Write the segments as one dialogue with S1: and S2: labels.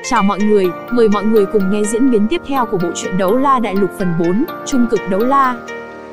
S1: Chào mọi người, mời mọi người cùng nghe diễn biến tiếp theo của bộ truyện Đấu La Đại Lục phần 4, Trung cực đấu la.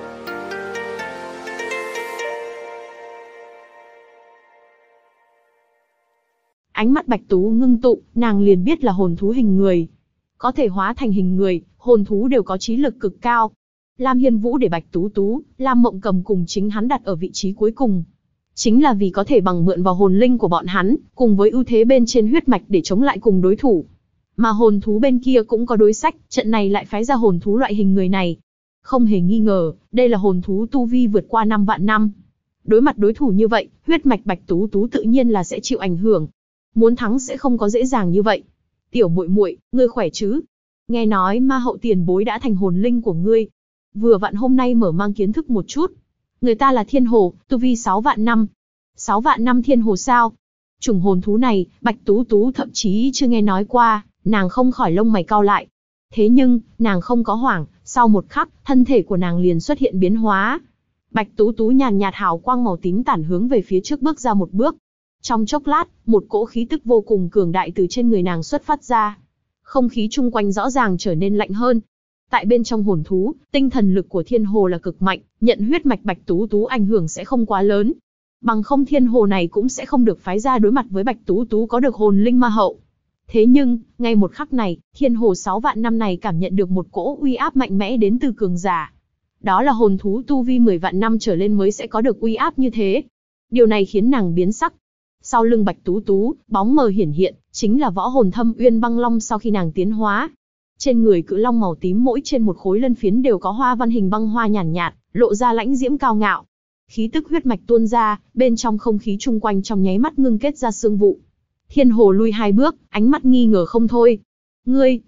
S1: Ánh mắt Bạch Tú ngưng tụ, nàng liền biết là hồn thú hình người. Có thể hóa thành hình người, hồn thú đều có trí lực cực cao. Lam Hiên Vũ để Bạch Tú, Lam Mộng Cầm cùng chính hắn đặt ở vị trí cuối cùng. Chính là vì có thể bằng mượn vào hồn linh của bọn hắn, cùng với ưu thế bên trên huyết mạch để chống lại cùng đối thủ. Mà hồn thú bên kia cũng có đối sách, trận này lại phái ra hồn thú loại hình người này. Không hề nghi ngờ, đây là hồn thú tu vi vượt qua 5 vạn năm. Đối mặt đối thủ như vậy, huyết mạch Bạch Tú tự nhiên là sẽ chịu ảnh hưởng. Muốn thắng sẽ không có dễ dàng như vậy. Tiểu muội muội, ngươi khỏe chứ? Nghe nói ma hậu tiền bối đã thành hồn linh của ngươi. Vừa vặn hôm nay mở mang kiến thức một chút. Người ta là thiên hồ, tu vi 6 vạn năm. 6 vạn năm thiên hồ sao? Chủng hồn thú này, Bạch Tú thậm chí chưa nghe nói qua, nàng không khỏi lông mày cau lại. Thế nhưng, nàng không có hoảng, sau một khắc, thân thể của nàng liền xuất hiện biến hóa. Bạch Tú nhàn nhạt hào quang màu tím tản hướng về phía trước bước ra một bước. Trong chốc lát, một cỗ khí tức vô cùng cường đại từ trên người nàng xuất phát ra. Không khí chung quanh rõ ràng trở nên lạnh hơn. Tại bên trong hồn thú, tinh thần lực của thiên hồ là cực mạnh, nhận huyết mạch Bạch Tú ảnh hưởng sẽ không quá lớn. Bằng không thiên hồ này cũng sẽ không được phái ra đối mặt với Bạch Tú có được hồn linh ma hậu. Thế nhưng, ngay một khắc này, thiên hồ 6 vạn năm này cảm nhận được một cỗ uy áp mạnh mẽ đến từ cường giả. Đó là hồn thú tu vi 10 vạn năm trở lên mới sẽ có được uy áp như thế. Điều này khiến nàng biến sắc. Sau lưng Bạch Tú, bóng mờ hiển hiện, chính là võ hồn Thâm Uyên Băng Long sau khi nàng tiến hóa. Trên người cự long màu tím mỗi trên một khối lân phiến đều có hoa văn hình băng hoa nhàn nhạt, lộ ra lãnh diễm cao ngạo. Khí tức huyết mạch tuôn ra, bên trong không khí chung quanh trong nháy mắt ngưng kết ra sương vụ. Thiên hồ lui 2 bước, ánh mắt nghi ngờ không thôi. Ngươi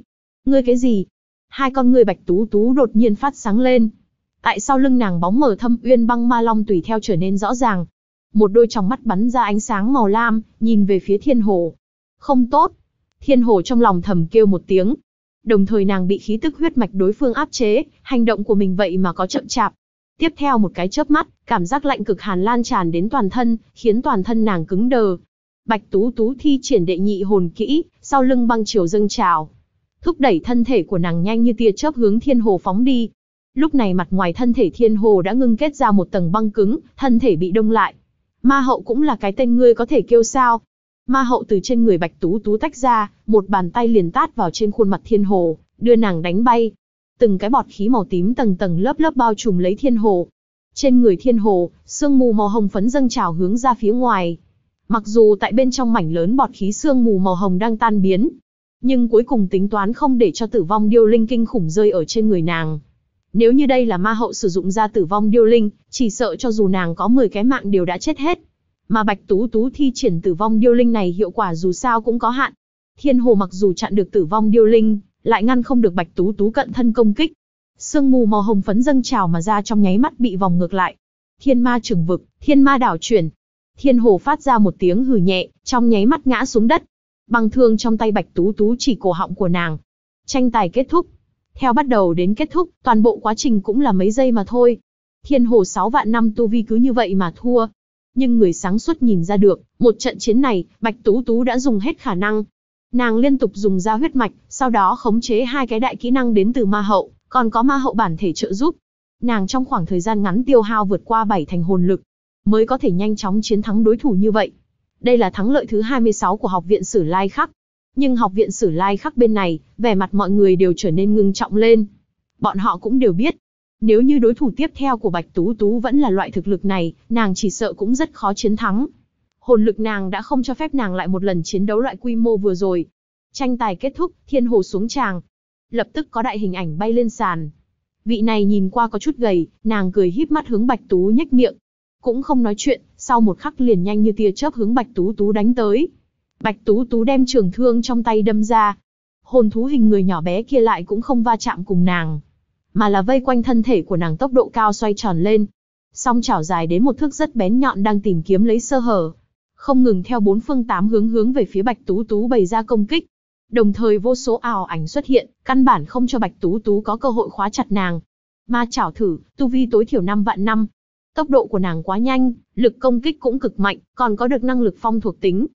S1: cái gì? Hai con ngươi Bạch Tú đột nhiên phát sáng lên. Tại sau lưng nàng bóng mờ Thâm Uyên Băng Ma Long tùy theo trở nên rõ ràng. Một đôi tròng mắt bắn ra ánh sáng màu lam, nhìn về phía thiên hồ. Không tốt. Thiên hồ trong lòng thầm kêu một tiếng. Đồng thời nàng bị khí tức huyết mạch đối phương áp chế, hành động của mình vậy mà có chậm chạp. Tiếp theo một cái chớp mắt, cảm giác lạnh cực hàn lan tràn đến toàn thân, khiến toàn thân nàng cứng đờ. Bạch Tú thi triển đệ nhị hồn kỹ, sau lưng băng chiều dâng trào, thúc đẩy thân thể của nàng nhanh như tia chớp hướng thiên hồ phóng đi. Lúc này mặt ngoài thân thể thiên hồ đã ngưng kết ra một tầng băng cứng, thân thể bị đông lại. Ma hậu cũng là cái tên ngươi có thể kêu sao? Ma hậu từ trên người Bạch Tú tách ra, một bàn tay liền tát vào trên khuôn mặt thiên hồ, đưa nàng đánh bay. Từng cái bọt khí màu tím tầng tầng lớp bao trùm lấy thiên hồ. Trên người thiên hồ, sương mù màu hồng phấn dâng trào hướng ra phía ngoài. Mặc dù tại bên trong mảnh lớn bọt khí sương mù màu hồng đang tan biến, nhưng cuối cùng tính toán không để cho tử vong điêu linh kinh khủng rơi ở trên người nàng. Nếu như đây là ma hậu sử dụng ra tử vong điêu linh, chỉ sợ cho dù nàng có 10 cái mạng đều đã chết hết. Mà Bạch Tú thi triển tử vong điêu linh này hiệu quả dù sao cũng có hạn. Thiên hồ mặc dù chặn được tử vong điêu linh, lại ngăn không được Bạch Tú cận thân công kích. Sương mù màu hồng phấn dâng trào mà ra trong nháy mắt bị vòng ngược lại. Thiên ma trường vực, thiên ma đảo chuyển. Thiên hồ phát ra một tiếng hừ nhẹ, trong nháy mắt ngã xuống đất. Băng thương trong tay Bạch Tú chỉ cổ họng của nàng. Tranh tài kết thúc. Theo bắt đầu đến kết thúc, toàn bộ quá trình cũng là mấy giây mà thôi. Thiên hồ 6 vạn năm tu vi cứ như vậy mà thua. Nhưng người sáng suốt nhìn ra được, một trận chiến này, Bạch Tú đã dùng hết khả năng. Nàng liên tục dùng ra huyết mạch, sau đó khống chế 2 cái đại kỹ năng đến từ ma hậu, còn có ma hậu bản thể trợ giúp. Nàng trong khoảng thời gian ngắn tiêu hao vượt qua 7 thành hồn lực, mới có thể nhanh chóng chiến thắng đối thủ như vậy. Đây là thắng lợi thứ 26 của Học viện Sử Lai Khắc. Nhưng Học viện Sử Lai Khắc bên này, vẻ mặt mọi người đều trở nên ngưng trọng lên. Bọn họ cũng đều biết, nếu như đối thủ tiếp theo của Bạch Tú vẫn là loại thực lực này, nàng chỉ sợ cũng rất khó chiến thắng. Hồn lực nàng đã không cho phép nàng lại một lần chiến đấu loại quy mô vừa rồi. Tranh tài kết thúc, thiên hồ xuống tràng. Lập tức có đại hình ảnh bay lên sàn. Vị này nhìn qua có chút gầy, nàng cười híp mắt hướng Bạch Tú nhếch miệng. Cũng không nói chuyện, sau một khắc liền nhanh như tia chớp hướng Bạch Tú đánh tới. Bạch Tú đem trường thương trong tay đâm ra. Hồn thú hình người nhỏ bé kia lại cũng không va chạm cùng nàng, mà là vây quanh thân thể của nàng tốc độ cao xoay tròn lên. Song chảo dài đến một thước rất bén nhọn đang tìm kiếm lấy sơ hở, không ngừng theo 4 phương 8 hướng về phía Bạch Tú bày ra công kích. Đồng thời vô số ảo ảnh xuất hiện, căn bản không cho Bạch Tú có cơ hội khóa chặt nàng. Ma chảo thử, tu vi tối thiểu 5 vạn năm. Tốc độ của nàng quá nhanh, lực công kích cũng cực mạnh, còn có được năng lực phong thuộc tính.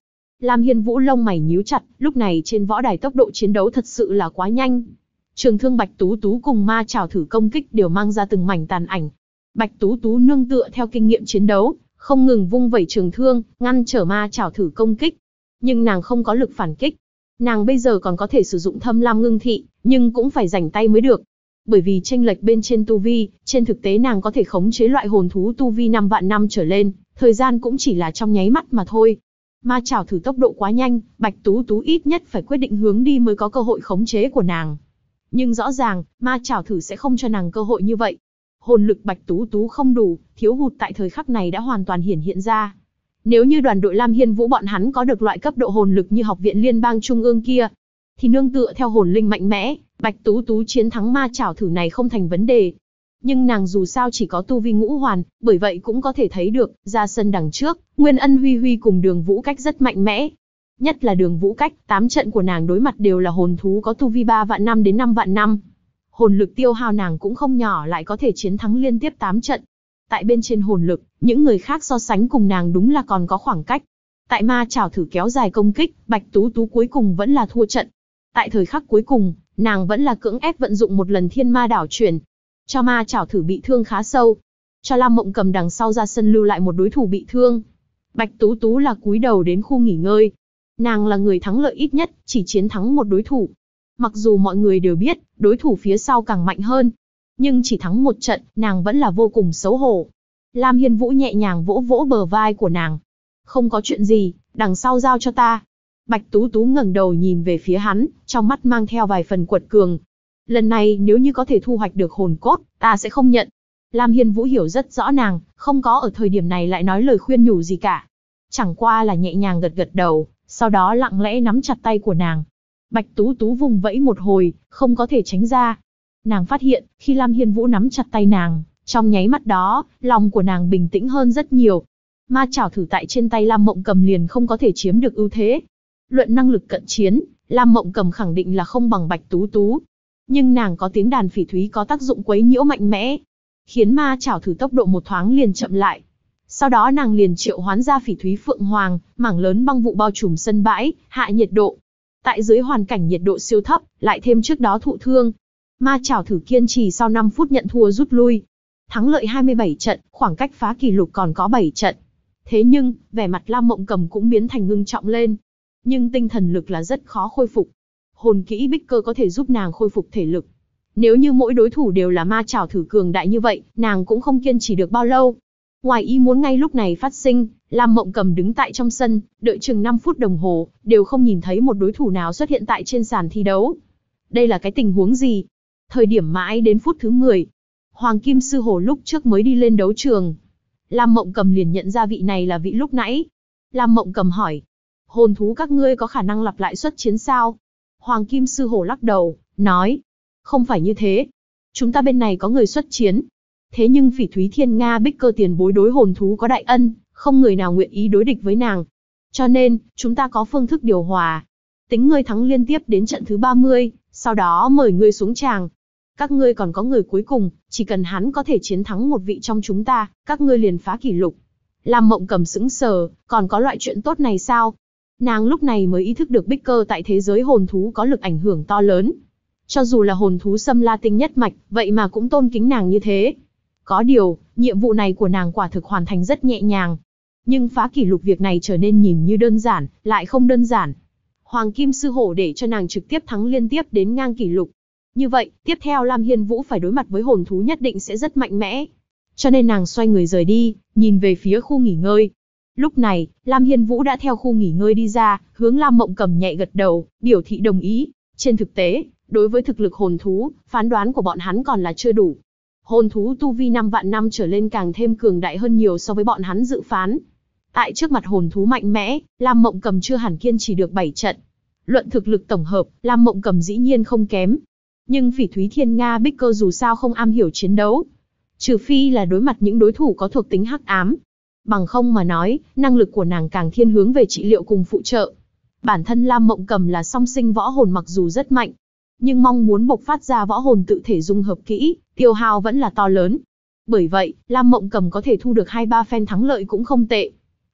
S1: Lam Hiên Vũ lông mày nhíu chặt, lúc này trên võ đài tốc độ chiến đấu thật sự là quá nhanh. Trường thương Bạch Tú Tú cùng ma chảo thử công kích đều mang ra từng mảnh tàn ảnh. Bạch Tú Tú nương tựa theo kinh nghiệm chiến đấu, không ngừng vung vẩy trường thương, ngăn trở ma chảo thử công kích. Nhưng nàng không có lực phản kích. Nàng bây giờ còn có thể sử dụng Thâm Lam Ngưng Thị, nhưng cũng phải rảnh tay mới được. Bởi vì chênh lệch bên trên tu vi, trên thực tế nàng có thể khống chế loại hồn thú tu vi 5 vạn năm trở lên, thời gian cũng chỉ là trong nháy mắt mà thôi. Ma chảo thử tốc độ quá nhanh, Bạch Tú Tú ít nhất phải quyết định hướng đi mới có cơ hội khống chế của nàng. Nhưng rõ ràng, ma chảo thử sẽ không cho nàng cơ hội như vậy. Hồn lực Bạch Tú Tú không đủ, thiếu hụt tại thời khắc này đã hoàn toàn hiển hiện ra. Nếu như đoàn đội Lam Hiên Vũ bọn hắn có được loại cấp độ hồn lực như học viện liên bang trung ương kia, thì nương tựa theo hồn linh mạnh mẽ, Bạch Tú Tú chiến thắng ma chảo thử này không thành vấn đề. Nhưng nàng dù sao chỉ có tu vi ngũ hoàn, bởi vậy cũng có thể thấy được, ra sân đằng trước, Nguyên Ân Huy Huy cùng Đường Vũ Cách rất mạnh mẽ. Nhất là Đường Vũ Cách, 8 trận của nàng đối mặt đều là hồn thú có tu vi 3 vạn năm đến 5 vạn năm. Hồn lực tiêu hao nàng cũng không nhỏ, lại có thể chiến thắng liên tiếp 8 trận. Tại bên trên hồn lực, những người khác so sánh cùng nàng đúng là còn có khoảng cách. Tại ma chảo thử kéo dài công kích, Bạch Tú Tú cuối cùng vẫn là thua trận. Tại thời khắc cuối cùng, nàng vẫn là cưỡng ép vận dụng một lần thiên ma đảo chuyển, cho ma chảo thử bị thương khá sâu. Cho Lam Mộng Cầm đằng sau ra sân lưu lại một đối thủ bị thương. Bạch Tú Tú là cúi đầu đến khu nghỉ ngơi. Nàng là người thắng lợi ít nhất, chỉ chiến thắng một đối thủ. Mặc dù mọi người đều biết, đối thủ phía sau càng mạnh hơn. Nhưng chỉ thắng một trận, nàng vẫn là vô cùng xấu hổ. Lam Hiên Vũ nhẹ nhàng vỗ vỗ bờ vai của nàng. Không có chuyện gì, đằng sau giao cho ta. Bạch Tú Tú ngẩng đầu nhìn về phía hắn, trong mắt mang theo vài phần quật cường. Lần này nếu như có thể thu hoạch được hồn cốt, ta sẽ không nhận. Lam Hiên Vũ hiểu rất rõ nàng, không có ở thời điểm này lại nói lời khuyên nhủ gì cả. Chẳng qua là nhẹ nhàng gật gật đầu, sau đó lặng lẽ nắm chặt tay của nàng. Bạch Tú Tú vùng vẫy một hồi, không có thể tránh ra. Nàng phát hiện, khi Lam Hiên Vũ nắm chặt tay nàng, trong nháy mắt đó, lòng của nàng bình tĩnh hơn rất nhiều. Ma chảo thử tại trên tay Lam Mộng Cầm liền không có thể chiếm được ưu thế. Luận năng lực cận chiến, Lam Mộng Cầm khẳng định là không bằng Bạch Tú Tú. Nhưng nàng có tiếng đàn phỉ thúy có tác dụng quấy nhiễu mạnh mẽ, khiến ma chảo thử tốc độ một thoáng liền chậm lại. Sau đó nàng liền triệu hoán ra phỉ thúy phượng hoàng, mảng lớn băng vụ bao trùm sân bãi, hạ nhiệt độ. Tại dưới hoàn cảnh nhiệt độ siêu thấp, lại thêm trước đó thụ thương, ma chảo thử kiên trì sau 5 phút nhận thua rút lui. Thắng lợi 27 trận, khoảng cách phá kỷ lục còn có 7 trận. Thế nhưng, vẻ mặt Lam Mộng Cầm cũng biến thành ngưng trọng lên. Nhưng tinh thần lực là rất khó khôi phục. Hồn kỹ Bích Cơ có thể giúp nàng khôi phục thể lực. Nếu như mỗi đối thủ đều là ma chảo thử cường đại như vậy, nàng cũng không kiên trì được bao lâu. Ngoài ý muốn ngay lúc này phát sinh, Lam Mộng Cầm đứng tại trong sân, đợi chừng 5 phút đồng hồ, đều không nhìn thấy một đối thủ nào xuất hiện tại trên sàn thi đấu. Đây là cái tình huống gì? Thời điểm mãi đến phút thứ 10, Hoàng Kim Sư Hổ lúc trước mới đi lên đấu trường. Lam Mộng Cầm liền nhận ra vị này là vị lúc nãy. Lam Mộng Cầm hỏi, hồn thú các ngươi có khả năng lặp lại xuất chiến sao? Hoàng Kim Sư Hổ lắc đầu, nói, không phải như thế. Chúng ta bên này có người xuất chiến. Thế nhưng phỉ thúy thiên Nga Bích Cơ tiền bối đối hồn thú có đại ân, không người nào nguyện ý đối địch với nàng. Cho nên, chúng ta có phương thức điều hòa. Tính ngươi thắng liên tiếp đến trận thứ 30, sau đó mời ngươi xuống tràng. Các ngươi còn có người cuối cùng, chỉ cần hắn có thể chiến thắng một vị trong chúng ta, các ngươi liền phá kỷ lục. Lam Mộng Cầm sững sờ, còn có loại chuyện tốt này sao? Nàng lúc này mới ý thức được Bích Cơ tại thế giới hồn thú có lực ảnh hưởng to lớn. Cho dù là hồn thú Sâm La Tinh nhất mạch, vậy mà cũng tôn kính nàng như thế. Có điều, nhiệm vụ này của nàng quả thực hoàn thành rất nhẹ nhàng. Nhưng phá kỷ lục việc này trở nên nhìn như đơn giản, lại không đơn giản. Hoàng Kim Sư Hổ để cho nàng trực tiếp thắng liên tiếp đến ngang kỷ lục. Như vậy, tiếp theo Lam Hiên Vũ phải đối mặt với hồn thú nhất định sẽ rất mạnh mẽ. Cho nên nàng xoay người rời đi, nhìn về phía khu nghỉ ngơi. Lúc này, Lam Hiên Vũ đã theo khu nghỉ ngơi đi ra, hướng Lam Mộng Cầm nhẹ gật đầu, biểu thị đồng ý. Trên thực tế, đối với thực lực hồn thú, phán đoán của bọn hắn còn là chưa đủ. Hồn thú tu vi 5 vạn năm trở lên càng thêm cường đại hơn nhiều so với bọn hắn dự phán. Tại trước mặt hồn thú mạnh mẽ, Lam Mộng Cầm chưa hẳn kiên trì được 7 trận. Luận thực lực tổng hợp, Lam Mộng Cầm dĩ nhiên không kém. Nhưng phỉ thúy thiên Nga Bích Cơ dù sao không am hiểu chiến đấu. Trừ phi là đối mặt những đối thủ có thuộc tính hắc ám. Bằng không mà nói, năng lực của nàng càng thiên hướng về trị liệu cùng phụ trợ. Bản thân Lam Mộng Cầm là song sinh võ hồn mặc dù rất mạnh, nhưng mong muốn bộc phát ra võ hồn tự thể dung hợp kỹ, tiêu hao vẫn là to lớn. Bởi vậy, Lam Mộng Cầm có thể thu được 2-3 phen thắng lợi cũng không tệ.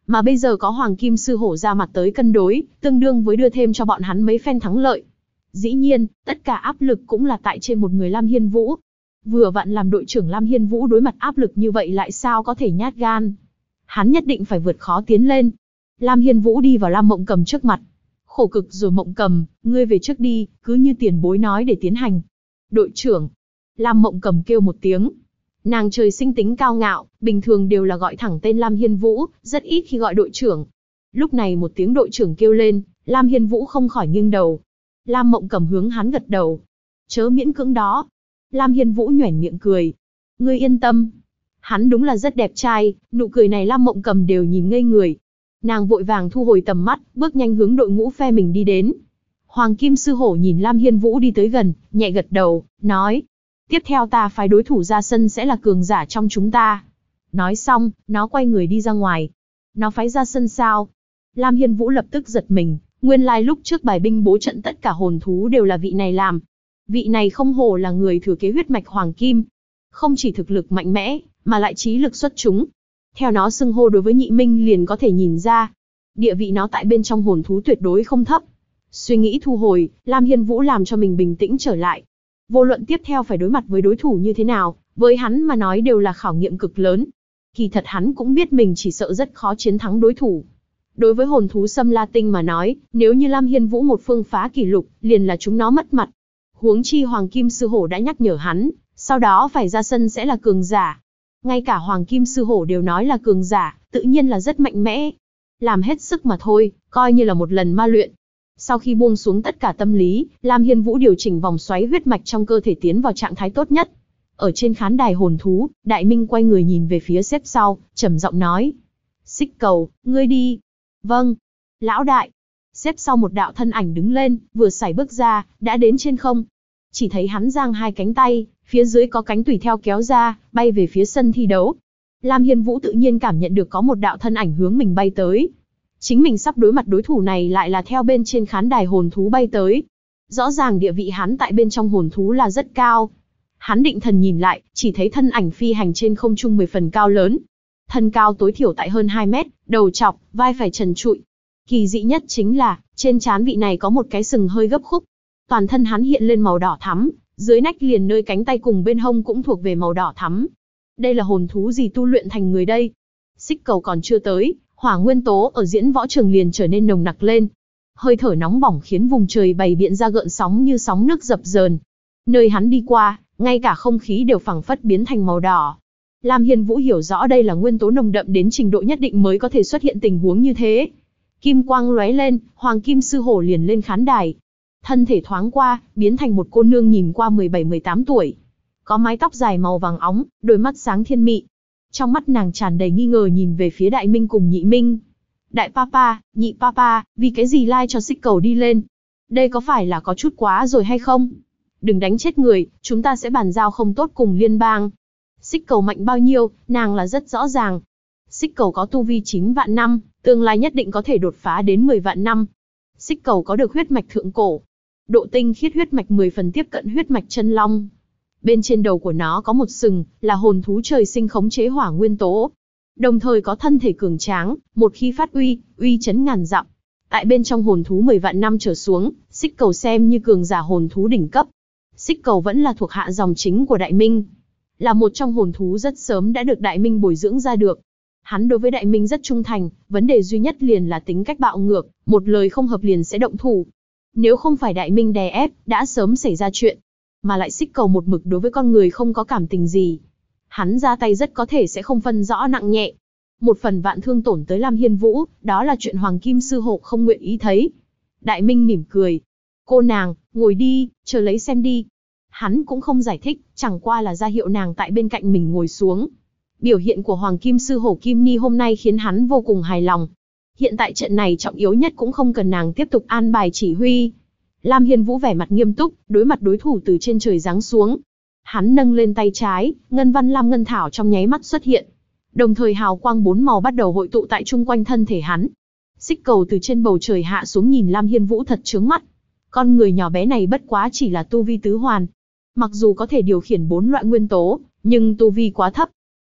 S1: Mà bây giờ có Hoàng Kim Sư Hổ ra mặt tới cân đối, tương đương với đưa thêm cho bọn hắn mấy phen thắng lợi. Dĩ nhiên, tất cả áp lực cũng là tại trên một người Lam Hiên Vũ. Vừa vặn làm đội trưởng Lam Hiên Vũ đối mặt áp lực như vậy lại sao có thể nhát gan. Hắn nhất định phải vượt khó tiến lên. Lam Hiên Vũ đi vào Lam Mộng Cầm trước mặt. Khổ cực rồi Mộng Cầm, ngươi về trước đi, cứ như tiền bối nói để tiến hành. Đội trưởng. Lam Mộng Cầm kêu một tiếng. Nàng trời sinh tính cao ngạo, bình thường đều là gọi thẳng tên Lam Hiên Vũ, rất ít khi gọi đội trưởng. Lúc này một tiếng đội trưởng kêu lên, Lam Hiên Vũ không khỏi nghiêng đầu. Lam Mộng Cầm hướng hắn gật đầu. Chớ miễn cưỡng đó. Lam Hiên Vũ nhoẻn miệng cười. Ngươi yên tâm. Hắn đúng là rất đẹp trai, nụ cười này Lam Mộng Cầm đều nhìn ngây người. Nàng vội vàng thu hồi tầm mắt, bước nhanh hướng đội ngũ phe mình đi đến. Hoàng Kim Sư Hổ nhìn Lam Hiên Vũ đi tới gần, nhẹ gật đầu, nói. Tiếp theo ta phái đối thủ ra sân sẽ là cường giả trong chúng ta. Nói xong, nó quay người đi ra ngoài. Nó phái ra sân sao? Lam Hiên Vũ lập tức giật mình, nguyên lai lúc trước bài binh bố trận tất cả hồn thú đều là vị này làm. Vị này không hổ là người thừa kế huyết mạch Hoàng Kim. Không chỉ thực lực mạnh mẽ, mà lại trí lực xuất chúng. Theo nó xưng hô đối với Nhị Minh liền có thể nhìn ra. Địa vị nó tại bên trong hồn thú tuyệt đối không thấp. Suy nghĩ thu hồi, Lam Hiên Vũ làm cho mình bình tĩnh trở lại. Vô luận tiếp theo phải đối mặt với đối thủ như thế nào, với hắn mà nói đều là khảo nghiệm cực lớn. Kỳ thật hắn cũng biết mình chỉ sợ rất khó chiến thắng đối thủ. Đối với hồn thú Sâm La Tinh mà nói, nếu như Lam Hiên Vũ một phương phá kỷ lục, liền là chúng nó mất mặt. Huống chi Hoàng Kim Sư Hổ đã nhắc nhở hắn, sau đó phải ra sân sẽ là cường giả. Ngay cả Hoàng Kim Sư Hổ đều nói là cường giả, tự nhiên là rất mạnh mẽ. Làm hết sức mà thôi, coi như là một lần ma luyện. Sau khi buông xuống tất cả tâm lý, Lam Hiên Vũ điều chỉnh vòng xoáy huyết mạch trong cơ thể tiến vào trạng thái tốt nhất. Ở trên khán đài hồn thú, Đại Minh quay người nhìn về phía xếp sau, trầm giọng nói. Xích Cầu, ngươi đi. Vâng. Lão đại. Xếp sau một đạo thân ảnh đứng lên, vừa sải bước ra, đã đến trên không. Chỉ thấy hắn giang hai cánh tay, phía dưới có cánh tùy theo kéo ra, bay về phía sân thi đấu. Lam Hiên Vũ tự nhiên cảm nhận được có một đạo thân ảnh hướng mình bay tới. Chính mình sắp đối mặt đối thủ này lại là theo bên trên khán đài hồn thú bay tới. Rõ ràng địa vị hắn tại bên trong hồn thú là rất cao. Hắn định thần nhìn lại, chỉ thấy thân ảnh phi hành trên không trung 10 phần cao lớn. Thân cao tối thiểu tại hơn 2 mét, đầu trọc, vai phải trần trụi. Kỳ dị nhất chính là, trên trán vị này có một cái sừng hơi gấp khúc. Toàn thân hắn hiện lên màu đỏ thắm, dưới nách liền nơi cánh tay cùng bên hông cũng thuộc về màu đỏ thắm. Đây là hồn thú gì tu luyện thành người đây? Xích Cầu còn chưa tới, hỏa nguyên tố ở diễn võ trường liền trở nên nồng nặc lên. Hơi thở nóng bỏng khiến vùng trời bày biện ra gợn sóng như sóng nước dập dờn. Nơi hắn đi qua, ngay cả không khí đều phảng phất biến thành màu đỏ. Lam Hiên Vũ hiểu rõ đây là nguyên tố nồng đậm đến trình độ nhất định mới có thể xuất hiện tình huống như thế. Kim quang lóe lên, Hoàng Kim Sư Hổ liền lên khán đài. Thân thể thoáng qua, biến thành một cô nương nhìn qua 17-18 tuổi. Có mái tóc dài màu vàng óng, đôi mắt sáng thiên mị. Trong mắt nàng tràn đầy nghi ngờ nhìn về phía Đại Minh cùng Nhị Minh. Đại Papa, Nhị Papa, vì cái gì lai cho Xích Cầu đi lên? Đây có phải là có chút quá rồi hay không? Đừng đánh chết người, chúng ta sẽ bàn giao không tốt cùng liên bang. Xích Cầu mạnh bao nhiêu, nàng là rất rõ ràng. Xích Cầu có tu vi 9 vạn năm, tương lai nhất định có thể đột phá đến 10 vạn năm. Xích Cầu có được huyết mạch thượng cổ. Độ tinh khiết huyết mạch 10 phần tiếp cận huyết mạch chân long. Bên trên đầu của nó có một sừng, là hồn thú trời sinh khống chế hỏa nguyên tố. Đồng thời có thân thể cường tráng, một khi phát uy chấn ngàn dặm. Tại bên trong hồn thú 10 vạn năm trở xuống, Xích Cầu xem như cường giả hồn thú đỉnh cấp. Xích Cầu vẫn là thuộc hạ dòng chính của Đại Minh. Là một trong hồn thú rất sớm đã được Đại Minh bồi dưỡng ra được. Hắn đối với Đại Minh rất trung thành, vấn đề duy nhất liền là tính cách bạo ngược, một lời không hợp liền sẽ động thủ. Nếu không phải Đại Minh đè ép, đã sớm xảy ra chuyện. Mà lại Xích Cầu một mực đối với con người không có cảm tình gì. Hắn ra tay rất có thể sẽ không phân rõ nặng nhẹ. Một phần vạn thương tổn tới Lam Hiên Vũ, đó là chuyện Hoàng Kim Sư Hổ không nguyện ý thấy. Đại Minh mỉm cười. Cô nàng, ngồi đi, chờ lấy xem đi. Hắn cũng không giải thích, chẳng qua là ra hiệu nàng tại bên cạnh mình ngồi xuống. Biểu hiện của Hoàng Kim Sư Hổ Kim Ni hôm nay khiến hắn vô cùng hài lòng. Hiện tại trận này trọng yếu nhất cũng không cần nàng tiếp tục an bài chỉ huy. Lam Hiên Vũ vẻ mặt nghiêm túc, đối mặt đối thủ từ trên trời giáng xuống. Hắn nâng lên tay trái, ngân văn lam ngân thảo trong nháy mắt xuất hiện. Đồng thời hào quang 4 màu bắt đầu hội tụ tại chung quanh thân thể hắn. Xích Cầu từ trên bầu trời hạ xuống nhìn Lam Hiên Vũ thật chướng mắt. Con người nhỏ bé này bất quá chỉ là tu vi tứ hoàn. Mặc dù có thể điều khiển 4 loại nguyên tố, nhưng tu vi quá thấp.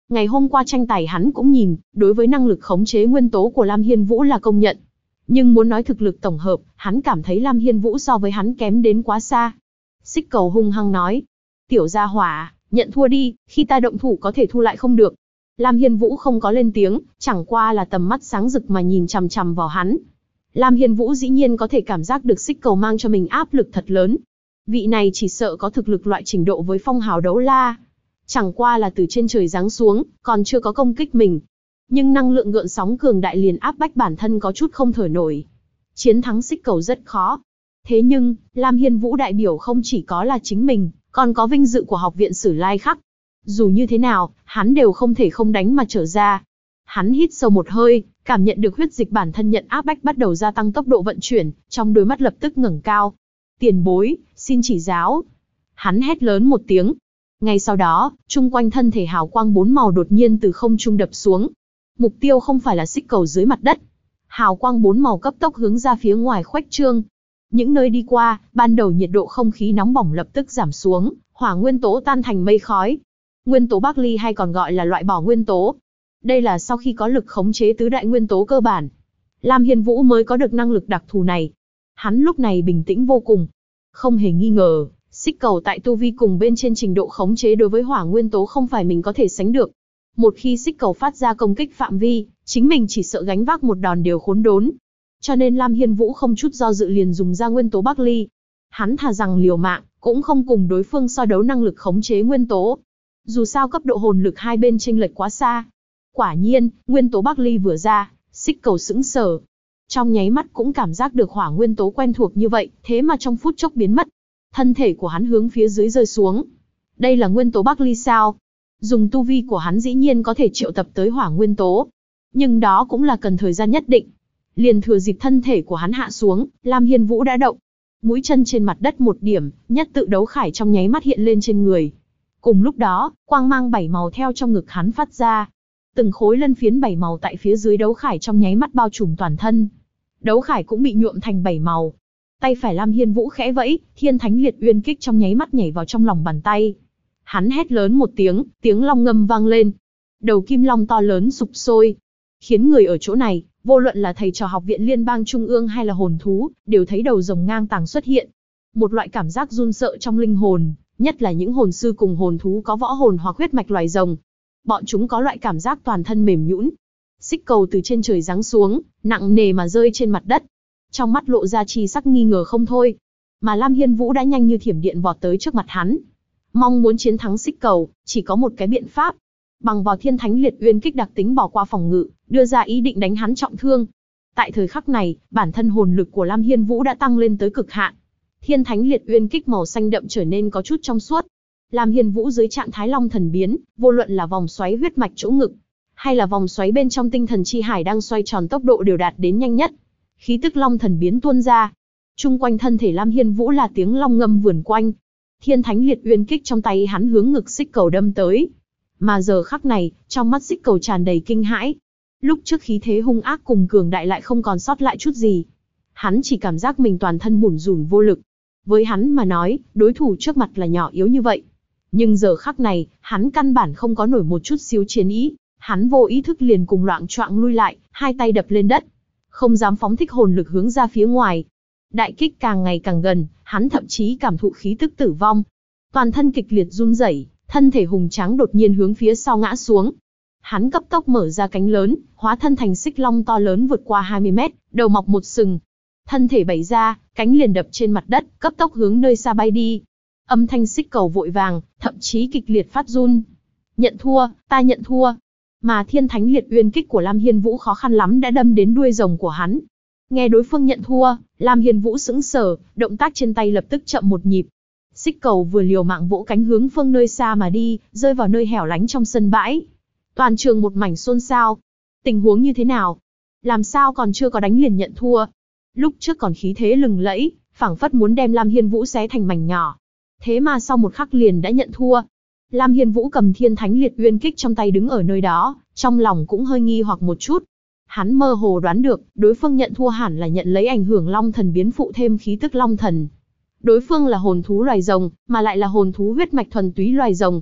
S1: Ngày hôm qua tranh tài hắn cũng nhìn, đối với năng lực khống chế nguyên tố của Lam Hiên Vũ là công nhận. Nhưng muốn nói thực lực tổng hợp, hắn cảm thấy Lam Hiên Vũ so với hắn kém đến quá xa. Xích Cầu hung hăng nói, tiểu gia hỏa, nhận thua đi, khi ta động thủ có thể thu lại không được. Lam Hiên Vũ không có lên tiếng, chẳng qua là tầm mắt sáng rực mà nhìn chằm chằm vào hắn. Lam Hiên Vũ dĩ nhiên có thể cảm giác được Xích Cầu mang cho mình áp lực thật lớn. Vị này chỉ sợ có thực lực loại trình độ với phong hào đấu la. Chẳng qua là từ trên trời giáng xuống, còn chưa có công kích mình. Nhưng năng lượng gợn sóng cường đại liền áp bách bản thân có chút không thở nổi. Chiến thắng Xích Cầu rất khó. Thế nhưng, Lam Hiên Vũ đại biểu không chỉ có là chính mình, còn có vinh dự của học viện Sử Lai Khắc. Dù như thế nào, hắn đều không thể không đánh mà trở ra. Hắn hít sâu một hơi, cảm nhận được huyết dịch bản thân nhận áp bách bắt đầu gia tăng tốc độ vận chuyển, trong đôi mắt lập tức ngẩng cao. Tiền bối, xin chỉ giáo. Hắn hét lớn một tiếng. Ngay sau đó, chung quanh thân thể hào quang 4 màu đột nhiên từ không trung đập xuống. Mục tiêu không phải là Xích Cầu dưới mặt đất. Hào quang 4 màu cấp tốc hướng ra phía ngoài khuếch trương. Những nơi đi qua, ban đầu nhiệt độ không khí nóng bỏng lập tức giảm xuống, hỏa nguyên tố tan thành mây khói. Nguyên tố Bắc Ly hay còn gọi là loại bỏ nguyên tố. Đây là sau khi có lực khống chế tứ đại nguyên tố cơ bản, Lam Hiên Vũ mới có được năng lực đặc thù này. Hắn lúc này bình tĩnh vô cùng. Không hề nghi ngờ, Xích Cầu tại tu vi cùng bên trên trình độ khống chế đối với hỏa nguyên tố không phải mình có thể sánh được. Một khi Xích Cầu phát ra công kích phạm vi, chính mình chỉ sợ gánh vác một đòn đều khốn đốn. Cho nên Lam Hiên Vũ không chút do dự liền dùng ra nguyên tố Bắc Ly. Hắn thà rằng liều mạng, cũng không cùng đối phương so đấu năng lực khống chế nguyên tố. Dù sao cấp độ hồn lực hai bên chênh lệch quá xa. Quả nhiên, nguyên tố Bắc Ly vừa ra, Xích Cầu sững sờ. Trong nháy mắt cũng cảm giác được hỏa nguyên tố quen thuộc như vậy, thế mà trong phút chốc biến mất. Thân thể của hắn hướng phía dưới rơi xuống. Đây là nguyên tố Bắc Ly sao? Dùng tu vi của hắn dĩ nhiên có thể triệu tập tới hỏa nguyên tố. Nhưng đó cũng là cần thời gian nhất định. Liền thừa dịp thân thể của hắn hạ xuống, Lam Hiên Vũ đã động. Mũi chân trên mặt đất một điểm, nhất tự đấu khải trong nháy mắt hiện lên trên người. Cùng lúc đó, quang mang 7 màu theo trong ngực hắn phát ra. Từng khối lân phiến 7 màu tại phía dưới đấu khải trong nháy mắt bao trùm toàn thân. Đấu khải cũng bị nhuộm thành 7 màu. Tay phải Lam Hiên Vũ khẽ vẫy, Thiên Thánh Liệt Uyên Kích trong nháy mắt nhảy vào trong lòng bàn tay. Hắn hét lớn một tiếng, tiếng long ngâm vang lên. Đầu kim long to lớn sụp sôi, khiến người ở chỗ này, vô luận là thầy trò học viện liên bang trung ương hay là hồn thú, đều thấy đầu rồng ngang tàng xuất hiện. Một loại cảm giác run sợ trong linh hồn, nhất là những hồn sư cùng hồn thú có võ hồn hoặc huyết mạch loài rồng. Bọn chúng có loại cảm giác toàn thân mềm nhũn. Xích Cầu từ trên trời giáng xuống, nặng nề mà rơi trên mặt đất. Trong mắt lộ ra chi sắc nghi ngờ không thôi. Mà Lam Hiên Vũ đã nhanh như thiểm điện vọt tới trước mặt hắn. Mong muốn chiến thắng Xích Cầu, chỉ có một cái biện pháp. Bằng vào Thiên Thánh Liệt Uyên Kích đặc tính bỏ qua phòng ngự, đưa ra ý định đánh hắn trọng thương. Tại thời khắc này, bản thân hồn lực của Lam Hiên Vũ đã tăng lên tới cực hạn. Thiên Thánh Liệt Uyên Kích màu xanh đậm trở nên có chút trong suốt. Lam Hiên Vũ dưới trạng thái long thần biến, vô luận là vòng xoáy huyết mạch chỗ ngực, hay là vòng xoáy bên trong tinh thần chi hải đang xoay tròn tốc độ đều đạt đến nhanh nhất. Khí tức long thần biến tuôn ra. Trung quanh thân thể Lam Hiên Vũ là tiếng long ngâm vườn quanh. Thiên Thánh Liệt Uyên Kích trong tay hắn hướng ngực Xích Cầu đâm tới. Mà giờ khắc này, trong mắt Xích Cầu tràn đầy kinh hãi. Lúc trước khí thế hung ác cùng cường đại lại không còn sót lại chút gì. Hắn chỉ cảm giác mình toàn thân bủn rủn vô lực. Với hắn mà nói, đối thủ trước mặt là nhỏ yếu như vậy. Nhưng giờ khắc này, hắn căn bản không có nổi một chút xíu chiến ý. Hắn vô ý thức liền cùng loạng choạng lui lại, hai tay đập lên đất. Không dám phóng thích hồn lực hướng ra phía ngoài. Đại kích càng ngày càng gần, hắn thậm chí cảm thụ khí tức tử vong. Toàn thân kịch liệt run rẩy, thân thể hùng tráng đột nhiên hướng phía sau ngã xuống. Hắn cấp tốc mở ra cánh lớn, hóa thân thành xích long to lớn vượt qua 20 mét, đầu mọc một sừng. Thân thể bày ra, cánh liền đập trên mặt đất, cấp tốc hướng nơi xa bay đi. Âm thanh Xích Cầu vội vàng, thậm chí kịch liệt phát run. Nhận thua, ta nhận thua. Mà Thiên Thánh Liệt Uyên Kích của Lam Hiên Vũ khó khăn lắm đã đâm đến đuôi rồng của hắn. Nghe đối phương nhận thua, Lam Hiên Vũ sững sờ, động tác trên tay lập tức chậm một nhịp. Xích Cầu vừa liều mạng vỗ cánh hướng phương nơi xa mà đi, rơi vào nơi hẻo lánh trong sân bãi. Toàn trường một mảnh xôn xao. Tình huống như thế nào? Làm sao còn chưa có đánh liền nhận thua? Lúc trước còn khí thế lừng lẫy, phảng phất muốn đem Lam Hiên Vũ xé thành mảnh nhỏ. Thế mà sau một khắc liền đã nhận thua. Lam Hiên Vũ cầm Thiên Thánh Liệt Uyên Kích trong tay đứng ở nơi đó, trong lòng cũng hơi nghi hoặc một chút. Hắn mơ hồ đoán được, đối phương nhận thua hẳn là nhận lấy ảnh hưởng long thần biến phụ thêm khí tức long thần. Đối phương là hồn thú loài rồng, mà lại là hồn thú huyết mạch thuần túy loài rồng.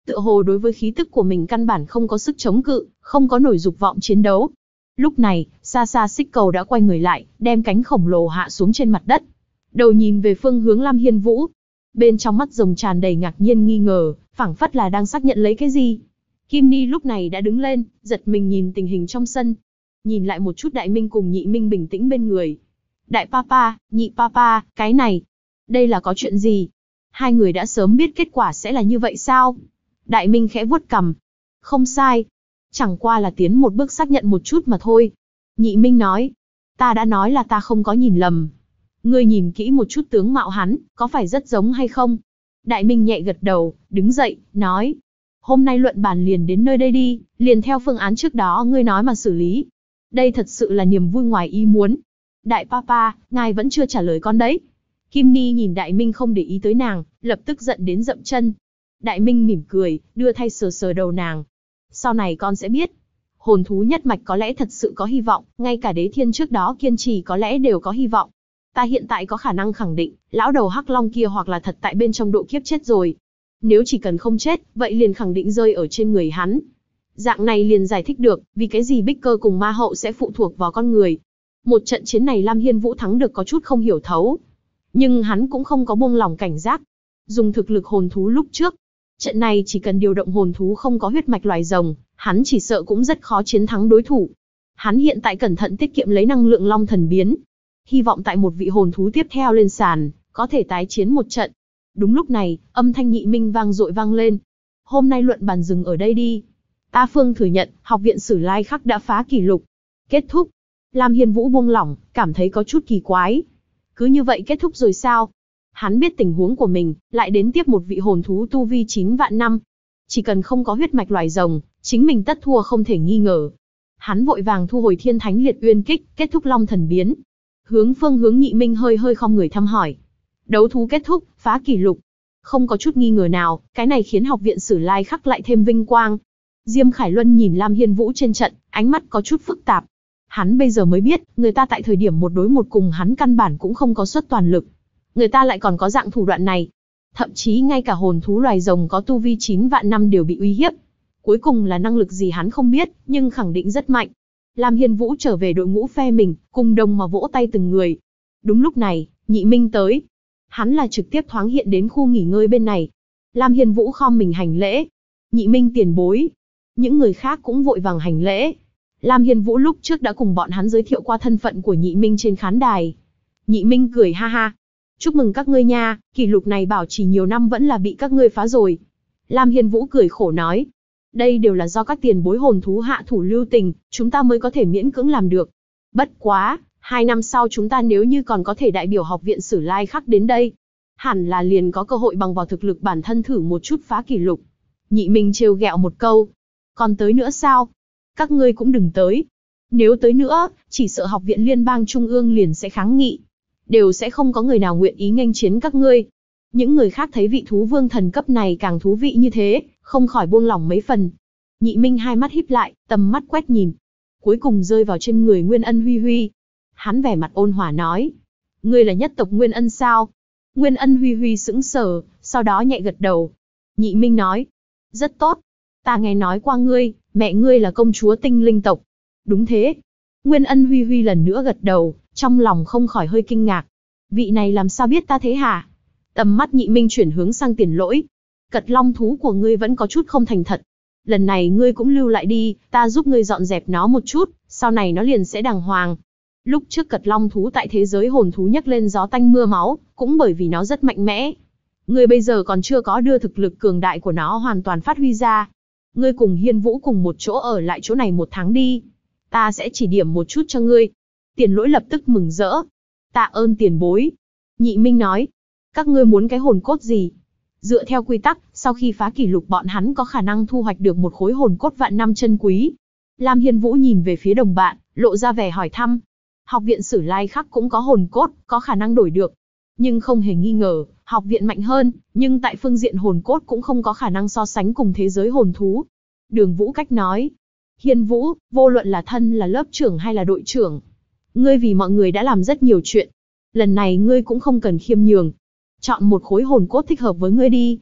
S1: Tựa hồ đối với khí tức của mình căn bản không có sức chống cự, không có nổi dục vọng chiến đấu. Lúc này, xa xa Xích Cầu đã quay người lại, đem cánh khổng lồ hạ xuống trên mặt đất. Đầu nhìn về phương hướng Lam Hiên Vũ. Bên trong mắt rồng tràn đầy ngạc nhiên nghi ngờ, phảng phất là đang xác nhận lấy cái gì. Kim Ni lúc này đã đứng lên, giật mình nhìn tình hình trong sân. Nhìn lại một chút Đại Minh cùng Nhị Minh bình tĩnh bên người. Đại Papa, Nhị Papa, cái này, đây là có chuyện gì? Hai người đã sớm biết kết quả sẽ là như vậy sao? Đại Minh khẽ vuốt cằm. Không sai. Chẳng qua là tiến một bước xác nhận một chút mà thôi. Nhị Minh nói. Ta đã nói là ta không có nhìn lầm. Ngươi nhìn kỹ một chút tướng mạo hắn, có phải rất giống hay không? Đại Minh nhẹ gật đầu, đứng dậy, nói. Hôm nay luận bàn liền đến nơi đây đi, liền theo phương án trước đó ngươi nói mà xử lý. Đây thật sự là niềm vui ngoài ý muốn. Đại Papa, ngài vẫn chưa trả lời con đấy. Kim Ni nhìn Đại Minh không để ý tới nàng, lập tức giận đến dậm chân. Đại Minh mỉm cười, đưa tay sờ sờ đầu nàng. Sau này con sẽ biết. Hồn thú nhất mạch có lẽ thật sự có hy vọng, ngay cả đế thiên trước đó kiên trì có lẽ đều có hy vọng. Ta hiện tại có khả năng khẳng định, lão đầu Hắc Long kia hoặc là thật tại bên trong độ kiếp chết rồi. Nếu chỉ cần không chết, vậy liền khẳng định rơi ở trên người hắn. Dạng này liền giải thích được, vì cái gì Bích Cơ cùng Ma Hậu sẽ phụ thuộc vào con người. Một trận chiến này Lam Hiên Vũ thắng được có chút không hiểu thấu. Nhưng hắn cũng không có buông lỏng cảnh giác. Dùng thực lực hồn thú lúc trước. Trận này chỉ cần điều động hồn thú không có huyết mạch loài rồng, hắn chỉ sợ cũng rất khó chiến thắng đối thủ. Hắn hiện tại cẩn thận tiết kiệm lấy năng lượng long thần biến. Hy vọng tại một vị hồn thú tiếp theo lên sàn, có thể tái chiến một trận. Đúng lúc này, âm thanh Nhị Minh vang dội vang lên. Hôm nay luận bàn dừng ở đây đi. Ta Phương thừa nhận, học viện Sử Lai Khắc đã phá kỷ lục. Kết thúc. Lam Hiên Vũ buông lỏng, cảm thấy có chút kỳ quái. Cứ như vậy kết thúc rồi sao? Hắn biết tình huống của mình, lại đến tiếp một vị hồn thú tu vi 9 vạn năm. Chỉ cần không có huyết mạch loài rồng, chính mình tất thua không thể nghi ngờ. Hắn vội vàng thu hồi Thiên Thánh Liệt Uyên Kích, kết thúc long thần biến. Hướng Nhị Minh hơi không người thăm hỏi. Đấu thú kết thúc, phá kỷ lục. Không có chút nghi ngờ nào, cái này khiến học viện Sử Lai Khắc lại thêm vinh quang. Diêm Khải Luân nhìn Lam Hiên Vũ trên trận, ánh mắt có chút phức tạp. Hắn bây giờ mới biết, người ta tại thời điểm một đối một cùng hắn căn bản cũng không có xuất toàn lực. Người ta lại còn có dạng thủ đoạn này. Thậm chí ngay cả hồn thú loài rồng có tu vi 9 vạn năm đều bị uy hiếp. Cuối cùng là năng lực gì hắn không biết, nhưng khẳng định rất mạnh. Lam Hiên Vũ trở về đội ngũ phe mình, cùng đồng mà vỗ tay từng người. Đúng lúc này, Nhị Minh tới. Hắn là trực tiếp thoáng hiện đến khu nghỉ ngơi bên này. Lam Hiên Vũ khom mình hành lễ. Nhị Minh tiền bối. Những người khác cũng vội vàng hành lễ. Lam Hiên Vũ lúc trước đã cùng bọn hắn giới thiệu qua thân phận của Nhị Minh trên khán đài. Nhị Minh cười ha ha. Chúc mừng các ngươi nha, kỷ lục này bảo trì nhiều năm vẫn là bị các ngươi phá rồi. Lam Hiên Vũ cười khổ nói. Đây đều là do các tiền bối hồn thú hạ thủ lưu tình, chúng ta mới có thể miễn cưỡng làm được. Bất quá, 2 năm sau chúng ta nếu như còn có thể đại biểu học viện Sử Lai Khắc đến đây, hẳn là liền có cơ hội bằng vào thực lực bản thân thử một chút phá kỷ lục. Nhị Minh trêu ghẹo một câu. Còn tới nữa sao? Các ngươi cũng đừng tới. Nếu tới nữa, chỉ sợ học viện liên bang trung ương liền sẽ kháng nghị. Đều sẽ không có người nào nguyện ý nghênh chiến các ngươi. Những người khác thấy vị thú vương thần cấp này càng thú vị như thế, không khỏi buông lỏng mấy phần. Nhị Minh hai mắt híp lại, tầm mắt quét nhìn. Cuối cùng rơi vào trên người Nguyên Ân Huy Huy. Hắn vẻ mặt ôn hòa nói. Ngươi là nhất tộc Nguyên Ân sao? Nguyên Ân Huy Huy sững sờ, sau đó nhẹ gật đầu. Nhị Minh nói. Rất tốt. Ta nghe nói qua ngươi, mẹ ngươi là công chúa tinh linh tộc. Đúng thế. Nguyên Ân Huy Huy lần nữa gật đầu, trong lòng không khỏi hơi kinh ngạc. Vị này làm sao biết ta thế hả? Tầm mắt Nhị Minh chuyển hướng sang Tiền Lỗi. Cật long thú của ngươi vẫn có chút không thành thật. Lần này ngươi cũng lưu lại đi, ta giúp ngươi dọn dẹp nó một chút, sau này nó liền sẽ đàng hoàng. Lúc trước cật long thú tại thế giới hồn thú nhấc lên gió tanh mưa máu, cũng bởi vì nó rất mạnh mẽ. Ngươi bây giờ còn chưa có đưa thực lực cường đại của nó hoàn toàn phát huy ra. Ngươi cùng Hiên Vũ cùng một chỗ ở lại chỗ này 1 tháng đi. Ta sẽ chỉ điểm một chút cho ngươi. Tiền Lỗi lập tức mừng rỡ. Tạ ơn tiền bối. Nhị Minh nói. Các ngươi muốn cái hồn cốt gì? Dựa theo quy tắc, sau khi phá kỷ lục bọn hắn có khả năng thu hoạch được một khối hồn cốt vạn năm chân quý. Lam Hiên Vũ nhìn về phía đồng bạn, lộ ra vẻ hỏi thăm. Học viện Sử Lai Khắc cũng có hồn cốt, có khả năng đổi được. Nhưng không hề nghi ngờ, học viện mạnh hơn, nhưng tại phương diện hồn cốt cũng không có khả năng so sánh cùng thế giới hồn thú. Đường Vũ Cách nói. Hiên Vũ, vô luận là thân là lớp trưởng hay là đội trưởng. Ngươi vì mọi người đã làm rất nhiều chuyện. Lần này ngươi cũng không cần khiêm nhường. Chọn một khối hồn cốt thích hợp với ngươi đi.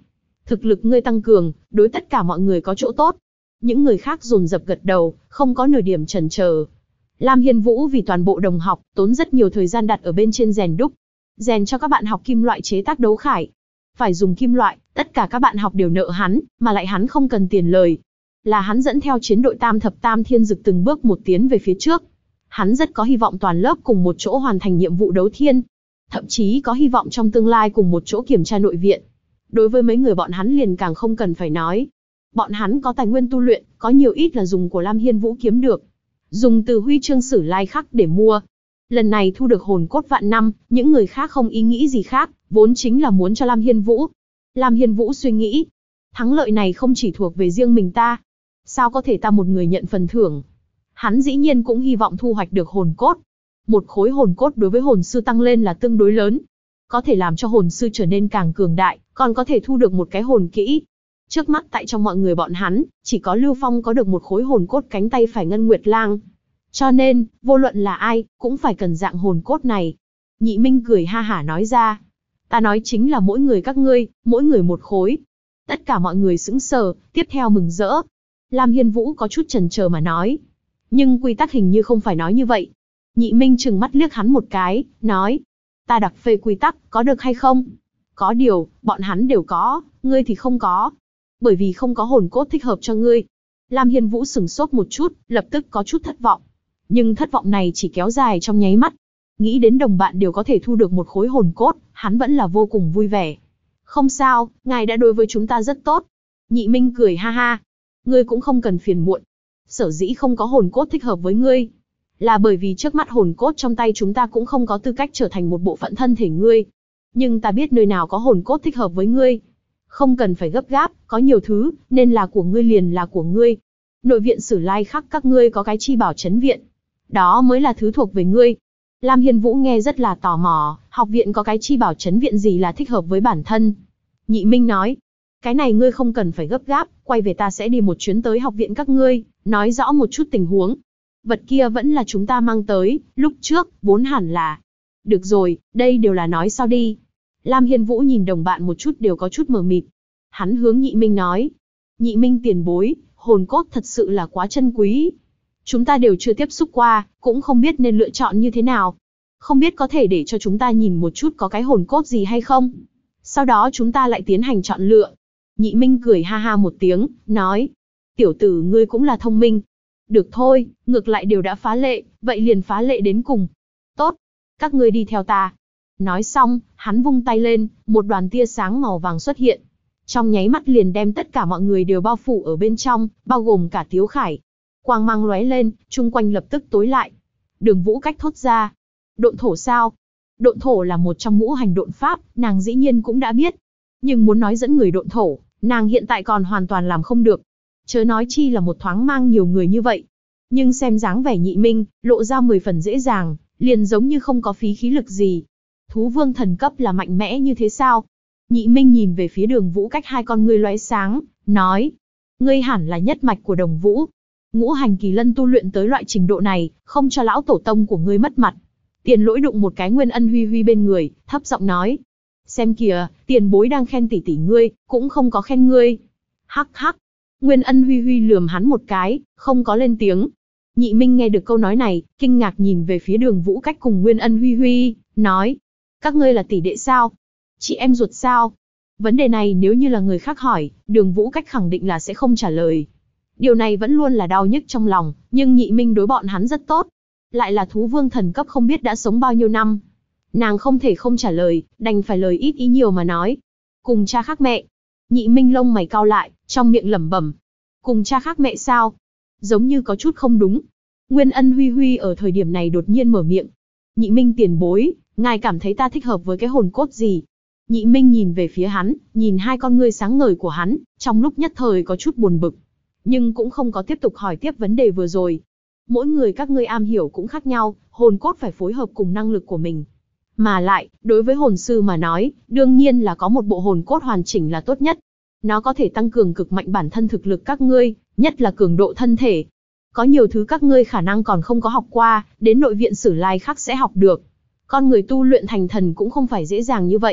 S1: Thực lực ngươi tăng cường, đối tất cả mọi người có chỗ tốt. Những người khác dồn dập gật đầu, không có nửa điểm chần chờ. Lam Hiên Vũ vì toàn bộ đồng học, tốn rất nhiều thời gian đặt ở bên trên rèn đúc. Rèn cho các bạn học kim loại chế tác đấu khải. Phải dùng kim loại, tất cả các bạn học đều nợ hắn, mà lại hắn không cần tiền lời. Là hắn dẫn theo chiến đội Tam Thập Tam Thiên Dực từng bước một tiến về phía trước. Hắn rất có hy vọng toàn lớp cùng một chỗ hoàn thành nhiệm vụ đấu thiên. Thậm chí có hy vọng trong tương lai cùng một chỗ kiểm tra nội viện. Đối với mấy người bọn hắn liền càng không cần phải nói. Bọn hắn có tài nguyên tu luyện, có nhiều ít là dùng của Lam Hiên Vũ kiếm được. Dùng từ huy chương sử lai khắc để mua. Lần này thu được hồn cốt vạn năm, những người khác không ý nghĩ gì khác, vốn chính là muốn cho Lam Hiên Vũ. Lam Hiên Vũ suy nghĩ, thắng lợi này không chỉ thuộc về riêng mình ta. Sao có thể ta một người nhận phần thưởng? Hắn dĩ nhiên cũng hy vọng thu hoạch được hồn cốt. Một khối hồn cốt đối với hồn sư tăng lên là tương đối lớn. Có thể làm cho hồn sư trở nên càng cường đại, còn có thể thu được một cái hồn kỹ. Trước mắt tại trong mọi người bọn hắn, chỉ có Lưu Phong có được một khối hồn cốt cánh tay phải Ngân Nguyệt Lang. Cho nên, vô luận là ai, cũng phải cần dạng hồn cốt này. Nhị Minh cười ha hả nói ra. Ta nói chính là mỗi người các ngươi, mỗi người một khối. Tất cả mọi người sững sờ, tiếp theo mừng rỡ. Lam Hiên Vũ có chút chần chờ mà nói. Nhưng quy tắc hình như không phải nói như vậy. Nhị Minh trừng mắt liếc hắn một cái, nói. Ta đặc phê quy tắc, có được hay không? Có điều, bọn hắn đều có, ngươi thì không có. Bởi vì không có hồn cốt thích hợp cho ngươi. Lam Hiên Vũ sửng sốt một chút, lập tức có chút thất vọng. Nhưng thất vọng này chỉ kéo dài trong nháy mắt. Nghĩ đến đồng bạn đều có thể thu được một khối hồn cốt, hắn vẫn là vô cùng vui vẻ. Không sao, ngài đã đối với chúng ta rất tốt. Nhị Minh cười ha ha. Ngươi cũng không cần phiền muộn. Sở dĩ không có hồn cốt thích hợp với ngươi, là bởi vì trước mắt hồn cốt trong tay chúng ta cũng không có tư cách trở thành một bộ phận thân thể ngươi. Nhưng ta biết nơi nào có hồn cốt thích hợp với ngươi. Không cần phải gấp gáp, có nhiều thứ, nên là của ngươi liền là của ngươi. Nội viện Sử Lai Khắc các ngươi có cái chi bảo trấn viện. Đó mới là thứ thuộc về ngươi. Lam Hiên Vũ nghe rất là tò mò, học viện có cái chi bảo trấn viện gì là thích hợp với bản thân. Nhị Minh nói, cái này ngươi không cần phải gấp gáp, quay về ta sẽ đi một chuyến tới học viện các ngươi, nói rõ một chút tình huống. Vật kia vẫn là chúng ta mang tới, lúc trước, vốn hẳn là. Được rồi, đây đều là nói sao đi. Lam Hiên Vũ nhìn đồng bạn một chút đều có chút mờ mịt. Hắn hướng Nhị Minh nói. Nhị Minh tiền bối, hồn cốt thật sự là quá chân quý. Chúng ta đều chưa tiếp xúc qua, cũng không biết nên lựa chọn như thế nào. Không biết có thể để cho chúng ta nhìn một chút có cái hồn cốt gì hay không? Sau đó chúng ta lại tiến hành chọn lựa. Nhị Minh cười ha ha một tiếng, nói. Tiểu tử ngươi cũng là thông minh. Được thôi, ngược lại đều đã phá lệ, vậy liền phá lệ đến cùng. Tốt, các ngươi đi theo ta. Nói xong, hắn vung tay lên, một đoàn tia sáng màu vàng xuất hiện. Trong nháy mắt liền đem tất cả mọi người đều bao phủ ở bên trong, bao gồm cả Tiếu Khải. Quang mang lóe lên, chung quanh lập tức tối lại. Đường Vũ Cách thốt ra. Độn thổ sao? Độn thổ là một trong ngũ hành độn pháp, nàng dĩ nhiên cũng đã biết. Nhưng muốn nói dẫn người độn thổ, nàng hiện tại còn hoàn toàn làm không được. Chớ nói chi là một thoáng mang nhiều người như vậy. Nhưng xem dáng vẻ Nhị Minh, lộ ra 10 phần dễ dàng, liền giống như không có phí khí lực gì. Thú vương thần cấp là mạnh mẽ như thế sao? Nhị Minh nhìn về phía Đường Vũ Cách, hai con ngươi lóe sáng, nói. Ngươi hẳn là nhất mạch của Đồng Vũ. Ngũ hành kỳ lân tu luyện tới loại trình độ này, không cho lão tổ tông của ngươi mất mặt. Tiền Lỗi đụng một cái Nguyên Ân Huy Huy bên người, thấp giọng nói. Xem kìa, tiền bối đang khen tỷ tỷ ngươi, cũng không có khen ngươi. Hắc hắc. Nguyên Ân Huy Huy lườm hắn một cái, không có lên tiếng. Nhị Minh nghe được câu nói này, kinh ngạc nhìn về phía Đường Vũ Cách cùng Nguyên Ân Huy Huy, nói. Các ngươi là tỷ đệ sao? Chị em ruột sao? Vấn đề này nếu như là người khác hỏi, Đường Vũ Cách khẳng định là sẽ không trả lời. Điều này vẫn luôn là đau nhức trong lòng, nhưng Nhị Minh đối bọn hắn rất tốt. Lại là thú vương thần cấp không biết đã sống bao nhiêu năm. Nàng không thể không trả lời, đành phải lời ít ý nhiều mà nói. Cùng cha khác mẹ. Nhị Minh lông mày cau lại, trong miệng lẩm bẩm. Cùng cha khác mẹ sao? Giống như có chút không đúng. Nguyên Ân Huy Huy ở thời điểm này đột nhiên mở miệng. Nhị Minh tiền bối, ngài cảm thấy ta thích hợp với cái hồn cốt gì? Nhị Minh nhìn về phía hắn, nhìn hai con ngươi sáng ngời của hắn, trong lúc nhất thời có chút buồn bực. Nhưng cũng không có tiếp tục hỏi tiếp vấn đề vừa rồi. Mỗi người các ngươi am hiểu cũng khác nhau, hồn cốt phải phối hợp cùng năng lực của mình. Mà lại, đối với hồn sư mà nói, đương nhiên là có một bộ hồn cốt hoàn chỉnh là tốt nhất. Nó có thể tăng cường cực mạnh bản thân thực lực các ngươi, nhất là cường độ thân thể. Có nhiều thứ các ngươi khả năng còn không có học qua, đến nội viện Sử Lai Khắc sẽ học được. Con người tu luyện thành thần cũng không phải dễ dàng như vậy.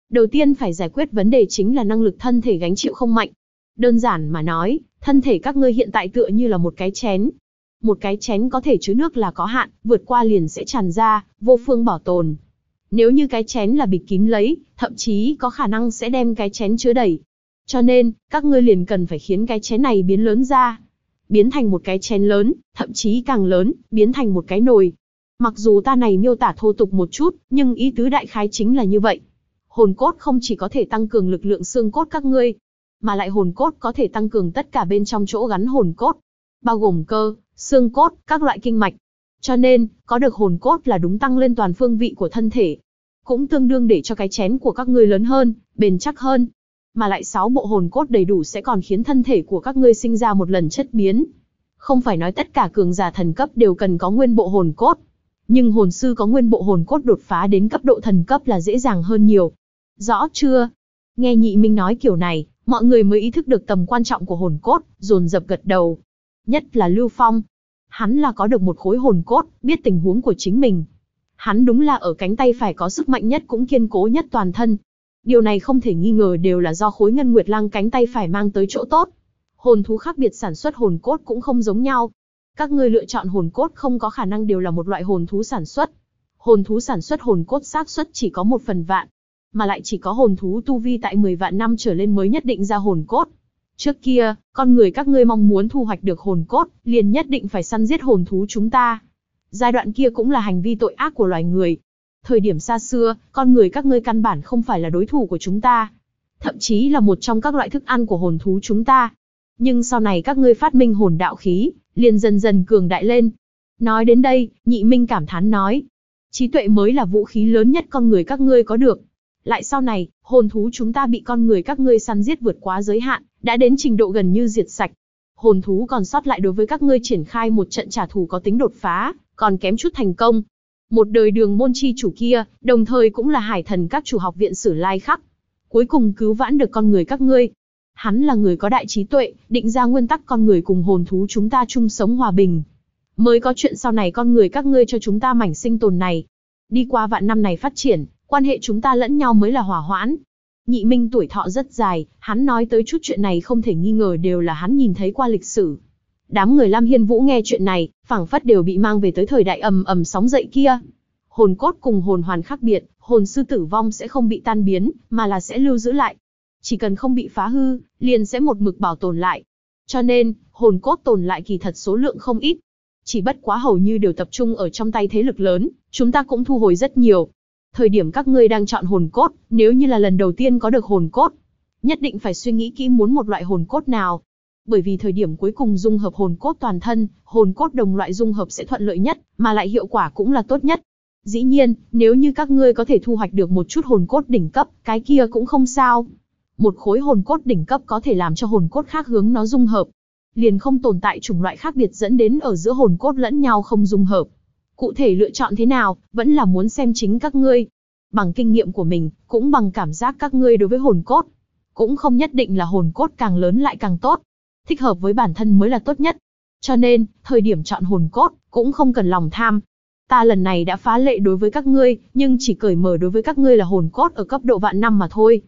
S1: Đầu tiên phải giải quyết vấn đề chính là năng lực thân thể gánh chịu không mạnh. Đơn giản mà nói, thân thể các ngươi hiện tại tựa như là một cái chén. Một cái chén có thể chứa nước là có hạn, vượt qua liền sẽ tràn ra, vô phương bảo tồn. Nếu như cái chén là bịt kín lấy, thậm chí có khả năng sẽ đem cái chén chứa đầy. Cho nên, các ngươi liền cần phải khiến cái chén này biến lớn ra. Biến thành một cái chén lớn, thậm chí càng lớn, biến thành một cái nồi. Mặc dù ta này miêu tả thô tục một chút, nhưng ý tứ đại khái chính là như vậy. Hồn cốt không chỉ có thể tăng cường lực lượng xương cốt các ngươi, mà lại hồn cốt có thể tăng cường tất cả bên trong chỗ gắn hồn cốt, bao gồm cơ, xương cốt, các loại kinh mạch. Cho nên, có được hồn cốt là đúng tăng lên toàn phương vị của thân thể. Cũng tương đương để cho cái chén của các ngươi lớn hơn, bền chắc hơn. Mà lại 6 bộ hồn cốt đầy đủ sẽ còn khiến thân thể của các ngươi sinh ra một lần chất biến. Không phải nói tất cả cường giả thần cấp đều cần có nguyên bộ hồn cốt. Nhưng hồn sư có nguyên bộ hồn cốt đột phá đến cấp độ thần cấp là dễ dàng hơn nhiều. Rõ chưa? Nghe Nhị Minh nói kiểu này, mọi người mới ý thức được tầm quan trọng của hồn cốt, dồn dập gật đầu. Nhất là Lưu Phong. Hắn là có được một khối hồn cốt, biết tình huống của chính mình. Hắn đúng là ở cánh tay phải có sức mạnh nhất cũng kiên cố nhất toàn thân. Điều này không thể nghi ngờ đều là do khối ngân nguyệt lang cánh tay phải mang tới chỗ tốt. Hồn thú khác biệt sản xuất hồn cốt cũng không giống nhau. Các ngươi lựa chọn hồn cốt không có khả năng đều là một loại hồn thú sản xuất. Hồn thú sản xuất hồn cốt xác suất chỉ có 1 phần vạn, mà lại chỉ có hồn thú tu vi tại 10 vạn năm trở lên mới nhất định ra hồn cốt. Trước kia, con người các ngươi mong muốn thu hoạch được hồn cốt, liền nhất định phải săn giết hồn thú chúng ta. Giai đoạn kia cũng là hành vi tội ác của loài người. Thời điểm xa xưa, con người các ngươi căn bản không phải là đối thủ của chúng ta. Thậm chí là một trong các loại thức ăn của hồn thú chúng ta. Nhưng sau này các ngươi phát minh hồn đạo khí, liền dần dần cường đại lên. Nói đến đây, Nhị Minh cảm thán nói. Trí tuệ mới là vũ khí lớn nhất con người các ngươi có được. Lại sau này, hồn thú chúng ta bị con người các ngươi săn giết vượt quá giới hạn, đã đến trình độ gần như diệt sạch. Hồn thú còn sót lại đối với các ngươi triển khai một trận trả thù có tính đột phá, còn kém chút thành công. Một đời Đường Môn chi chủ kia, đồng thời cũng là hải thần các chủ học viện Sử Lai Khắc. Cuối cùng cứu vãn được con người các ngươi. Hắn là người có đại trí tuệ, định ra nguyên tắc con người cùng hồn thú chúng ta chung sống hòa bình. Mới có chuyện sau này con người các ngươi cho chúng ta mảnh sinh tồn này. Đi qua vạn năm này phát triển, quan hệ chúng ta lẫn nhau mới là hòa hoãn. Nhị Minh tuổi thọ rất dài, hắn nói tới chút chuyện này không thể nghi ngờ đều là hắn nhìn thấy qua lịch sử. Đám người Lam Hiên Vũ nghe chuyện này, phảng phất đều bị mang về tới thời đại ầm ầm sóng dậy kia. Hồn cốt cùng hồn hoàn khác biệt, hồn sư tử vong sẽ không bị tan biến, mà là sẽ lưu giữ lại. Chỉ cần không bị phá hư, liền sẽ một mực bảo tồn lại. Cho nên, hồn cốt tồn lại kỳ thật số lượng không ít. Chỉ bất quá hầu như đều tập trung ở trong tay thế lực lớn, chúng ta cũng thu hồi rất nhiều. Thời điểm các ngươi đang chọn hồn cốt, nếu như là lần đầu tiên có được hồn cốt, nhất định phải suy nghĩ kỹ muốn một loại hồn cốt nào. Bởi vì thời điểm cuối cùng dung hợp hồn cốt toàn thân, hồn cốt đồng loại dung hợp sẽ thuận lợi nhất, mà lại hiệu quả cũng là tốt nhất. Dĩ nhiên, nếu như các ngươi có thể thu hoạch được một chút hồn cốt đỉnh cấp, cái kia cũng không sao. Một khối hồn cốt đỉnh cấp có thể làm cho hồn cốt khác hướng nó dung hợp. Liền không tồn tại chủng loại khác biệt dẫn đến ở giữa hồn cốt lẫn nhau không dung hợp. Cụ thể lựa chọn thế nào, vẫn là muốn xem chính các ngươi. Bằng kinh nghiệm của mình, cũng bằng cảm giác các ngươi đối với hồn cốt. Cũng không nhất định là hồn cốt càng lớn lại càng tốt. Thích hợp với bản thân mới là tốt nhất. Cho nên, thời điểm chọn hồn cốt, cũng không cần lòng tham. Ta lần này đã phá lệ đối với các ngươi, nhưng chỉ cởi mở đối với các ngươi là hồn cốt ở cấp độ vạn năm mà thôi.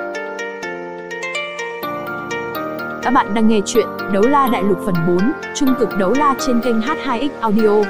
S1: Các bạn đang nghe chuyện Đấu La Đại Lục phần 4, Trung cực Đấu La trên kênh H2X Audio.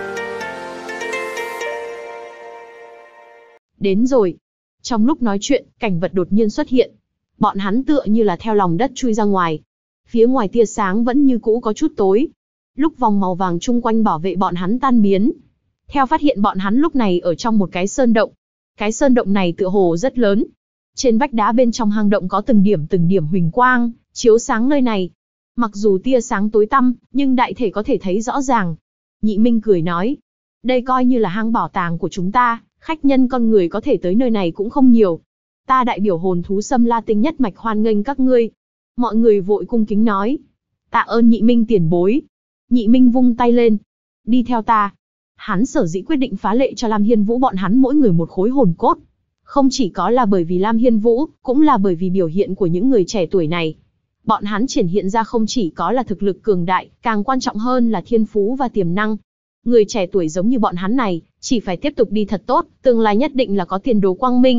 S1: Đến rồi. Trong lúc nói chuyện, cảnh vật đột nhiên xuất hiện. Bọn hắn tựa như là theo lòng đất chui ra ngoài. Phía ngoài tia sáng vẫn như cũ có chút tối. Lúc vòng màu vàng chung quanh bảo vệ bọn hắn tan biến. Theo phát hiện bọn hắn lúc này ở trong một cái sơn động. Cái sơn động này tựa hồ rất lớn. Trên vách đá bên trong hang động có từng điểm huỳnh quang, chiếu sáng nơi này. Mặc dù tia sáng tối tăm, nhưng đại thể có thể thấy rõ ràng. Nhị Minh cười nói. Đây coi như là hang bảo tàng của chúng ta, khách nhân con người có thể tới nơi này cũng không nhiều. Ta đại biểu hồn thú Sâm La Tinh nhất mạch hoan nghênh các ngươi. Mọi người vội cung kính nói. Tạ ơn Nhị Minh tiền bối. Nhị Minh vung tay lên. Đi theo ta. Hắn sở dĩ quyết định phá lệ cho Lam Hiên Vũ bọn hắn mỗi người một khối hồn cốt. Không chỉ có là bởi vì Lam Hiên Vũ, cũng là bởi vì biểu hiện của những người trẻ tuổi này. Bọn hắn triển hiện ra không chỉ có là thực lực cường đại, càng quan trọng hơn là thiên phú và tiềm năng. Người trẻ tuổi giống như bọn hắn này, chỉ phải tiếp tục đi thật tốt, tương lai nhất định là có tiền đồ quang minh.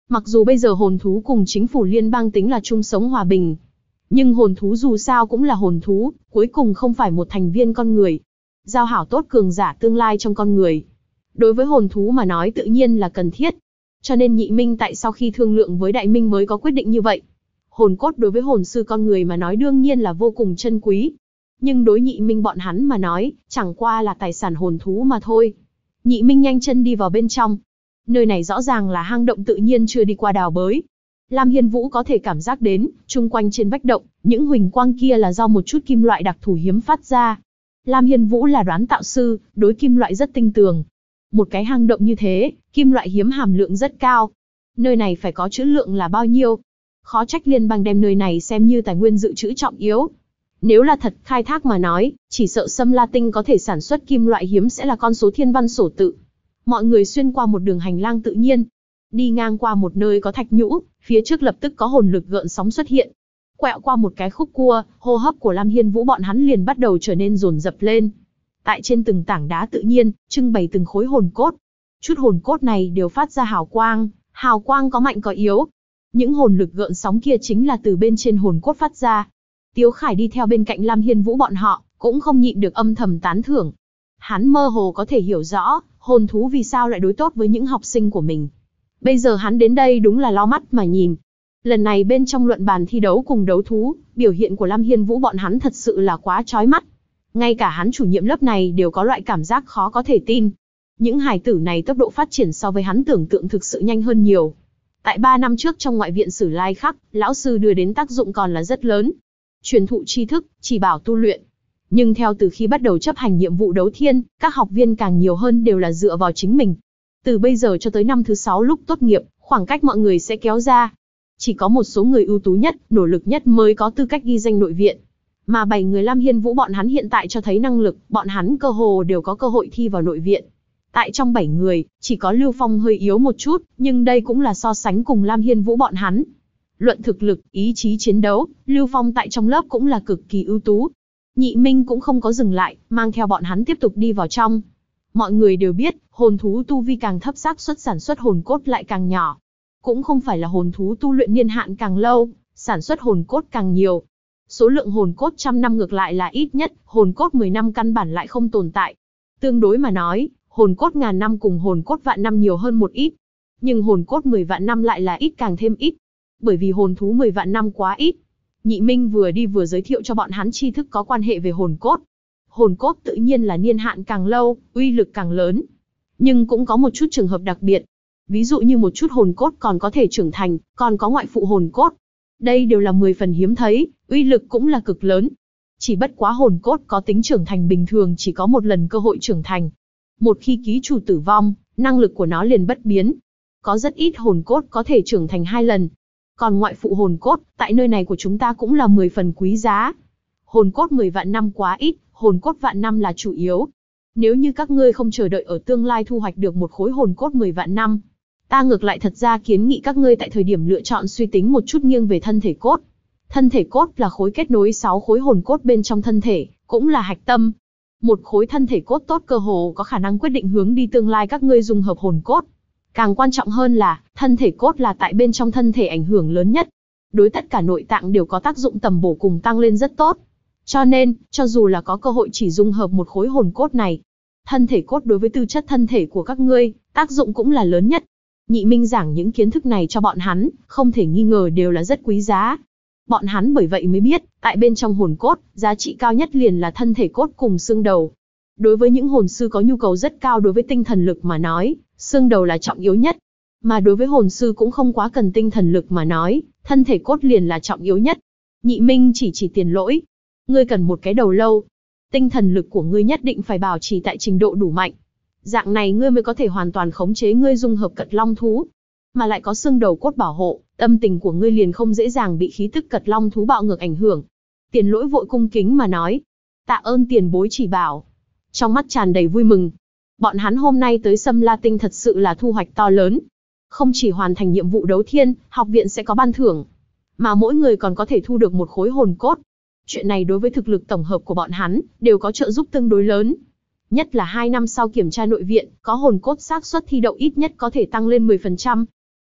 S1: Mặc dù bây giờ hồn thú cùng chính phủ liên bang tính là chung sống hòa bình, nhưng hồn thú dù sao cũng là hồn thú, cuối cùng không phải một thành viên con người. Giao hảo tốt cường giả tương lai trong con người, đối với hồn thú mà nói tự nhiên là cần thiết. Cho nên Nhị Minh tại sau khi thương lượng với Đại Minh mới có quyết định như vậy. Hồn cốt đối với hồn sư con người mà nói đương nhiên là vô cùng chân quý. Nhưng đối Nhị Minh bọn hắn mà nói, chẳng qua là tài sản hồn thú mà thôi. Nhị Minh nhanh chân đi vào bên trong. Nơi này rõ ràng là hang động tự nhiên chưa đi qua đào bới. Lam Hiên Vũ có thể cảm giác đến, chung quanh trên vách động, những huỳnh quang kia là do một chút kim loại đặc thù hiếm phát ra. Lam Hiên Vũ là đoán tạo sư, đối kim loại rất tinh tường. Một cái hang động như thế, kim loại hiếm hàm lượng rất cao. Nơi này phải có trữ lượng là bao nhiêu? Khó trách liên bang đem nơi này xem như tài nguyên dự trữ trọng yếu. Nếu là thật khai thác mà nói, chỉ sợ Sâm La Tinh có thể sản xuất kim loại hiếm sẽ là con số thiên văn sổ tự. Mọi người xuyên qua một đường hành lang tự nhiên, đi ngang qua một nơi có thạch nhũ, phía trước lập tức có hồn lực gợn sóng xuất hiện. Quẹo qua một cái khúc cua, hô hấp của Lam Hiên Vũ bọn hắn liền bắt đầu trở nên dồn dập lên. Tại trên từng tảng đá tự nhiên, trưng bày từng khối hồn cốt. Chút hồn cốt này đều phát ra hào quang có mạnh có yếu. Những hồn lực gợn sóng kia chính là từ bên trên hồn cốt phát ra. Tiếu Khải đi theo bên cạnh Lam Hiên Vũ bọn họ, cũng không nhịn được âm thầm tán thưởng. Hắn mơ hồ có thể hiểu rõ, hồn thú vì sao lại đối tốt với những học sinh của mình. Bây giờ hắn đến đây đúng là lau mắt mà nhìn. Lần này bên trong luận bàn thi đấu cùng đấu thú, biểu hiện của Lam Hiên Vũ bọn hắn thật sự là quá chói mắt. Ngay cả hắn chủ nhiệm lớp này đều có loại cảm giác khó có thể tin. Những hài tử này tốc độ phát triển so với hắn tưởng tượng thực sự nhanh hơn nhiều. Tại 3 năm trước trong ngoại viện Sử Lai Khắc, lão sư đưa đến tác dụng còn là rất lớn. Truyền thụ tri thức, chỉ bảo tu luyện. Nhưng theo từ khi bắt đầu chấp hành nhiệm vụ đấu thiên, các học viên càng nhiều hơn đều là dựa vào chính mình. Từ bây giờ cho tới năm thứ 6 lúc tốt nghiệp, khoảng cách mọi người sẽ kéo ra. Chỉ có một số người ưu tú nhất, nỗ lực nhất mới có tư cách ghi danh nội viện. Mà 7 người Lam Hiên Vũ bọn hắn hiện tại cho thấy năng lực, bọn hắn cơ hồ đều có cơ hội thi vào nội viện. Tại trong 7 người, chỉ có Lưu Phong hơi yếu một chút, nhưng đây cũng là so sánh cùng Lam Hiên Vũ bọn hắn. Luận thực lực, ý chí chiến đấu, Lưu Phong tại trong lớp cũng là cực kỳ ưu tú. Nhị Minh cũng không có dừng lại, mang theo bọn hắn tiếp tục đi vào trong. Mọi người đều biết, hồn thú tu vi càng thấp xác suất sản xuất hồn cốt lại càng nhỏ. Cũng không phải là hồn thú tu luyện niên hạn càng lâu, sản xuất hồn cốt càng nhiều. Số lượng hồn cốt 100 năm ngược lại là ít nhất, hồn cốt 10 năm căn bản lại không tồn tại. Tương đối mà nói, hồn cốt ngàn năm cùng hồn cốt vạn năm nhiều hơn một ít. Nhưng hồn cốt 10 vạn năm lại là ít càng thêm ít. Bởi vì hồn thú 10 vạn năm quá ít. Nhị Minh vừa đi vừa giới thiệu cho bọn hắn tri thức có quan hệ về hồn cốt. Hồn cốt tự nhiên là niên hạn càng lâu, uy lực càng lớn. Nhưng cũng có một chút trường hợp đặc biệt. Ví dụ như một chút hồn cốt còn có thể trưởng thành, còn có ngoại phụ hồn cốt. Đây đều là 10 phần hiếm thấy, uy lực cũng là cực lớn. Chỉ bất quá hồn cốt có tính trưởng thành bình thường chỉ có một lần cơ hội trưởng thành. Một khi ký chủ tử vong, năng lực của nó liền bất biến. Có rất ít hồn cốt có thể trưởng thành 2 lần. Còn ngoại phụ hồn cốt, tại nơi này của chúng ta cũng là 10 phần quý giá. Hồn cốt 10 vạn năm quá ít, hồn cốt vạn năm là chủ yếu. Nếu như các ngươi không chờ đợi ở tương lai thu hoạch được một khối hồn cốt 10 vạn năm, ta ngược lại thật ra kiến nghị các ngươi tại thời điểm lựa chọn suy tính một chút nghiêng về thân thể cốt. Thân thể cốt là khối kết nối 6 khối hồn cốt bên trong thân thể, cũng là hạch tâm. Một khối thân thể cốt tốt cơ hồ có khả năng quyết định hướng đi tương lai các ngươi dung hợp hồn cốt. Càng quan trọng hơn là, thân thể cốt là tại bên trong thân thể ảnh hưởng lớn nhất. Đối tất cả nội tạng đều có tác dụng tầm bổ cùng tăng lên rất tốt. Cho nên, cho dù là có cơ hội chỉ dung hợp một khối hồn cốt này, thân thể cốt đối với tư chất thân thể của các ngươi, tác dụng cũng là lớn nhất. Nhị Minh giảng những kiến thức này cho bọn hắn, không thể nghi ngờ đều là rất quý giá. Bọn hắn bởi vậy mới biết, tại bên trong hồn cốt, giá trị cao nhất liền là thân thể cốt cùng xương đầu. Đối với những hồn sư có nhu cầu rất cao đối với tinh thần lực mà nói, xương đầu là trọng yếu nhất. Mà đối với hồn sư cũng không quá cần tinh thần lực mà nói, thân thể cốt liền là trọng yếu nhất. Nhị Minh chỉ Tiền Lỗi. Ngươi cần một cái đầu lâu. Tinh thần lực của ngươi nhất định phải bảo trì tại trình độ đủ mạnh. Dạng này ngươi mới có thể hoàn toàn khống chế ngươi dung hợp cật long thú. Mà lại có xương đầu cốt bảo hộ, tâm tình của ngươi liền không dễ dàng bị khí tức cật long thú bạo ngược ảnh hưởng. Tiền Lỗi vội cung kính mà nói. Tạ ơn tiền bối chỉ bảo. Trong mắt tràn đầy vui mừng. Bọn hắn hôm nay tới Sâm La Tinh thật sự là thu hoạch to lớn. Không chỉ hoàn thành nhiệm vụ đấu thiên, học viện sẽ có ban thưởng. Mà mỗi người còn có thể thu được một khối hồn cốt. Chuyện này đối với thực lực tổng hợp của bọn hắn, đều có trợ giúp tương đối lớn. Nhất là 2 năm sau kiểm tra nội viện, có hồn cốt xác suất thi đậu ít nhất có thể tăng lên 10%.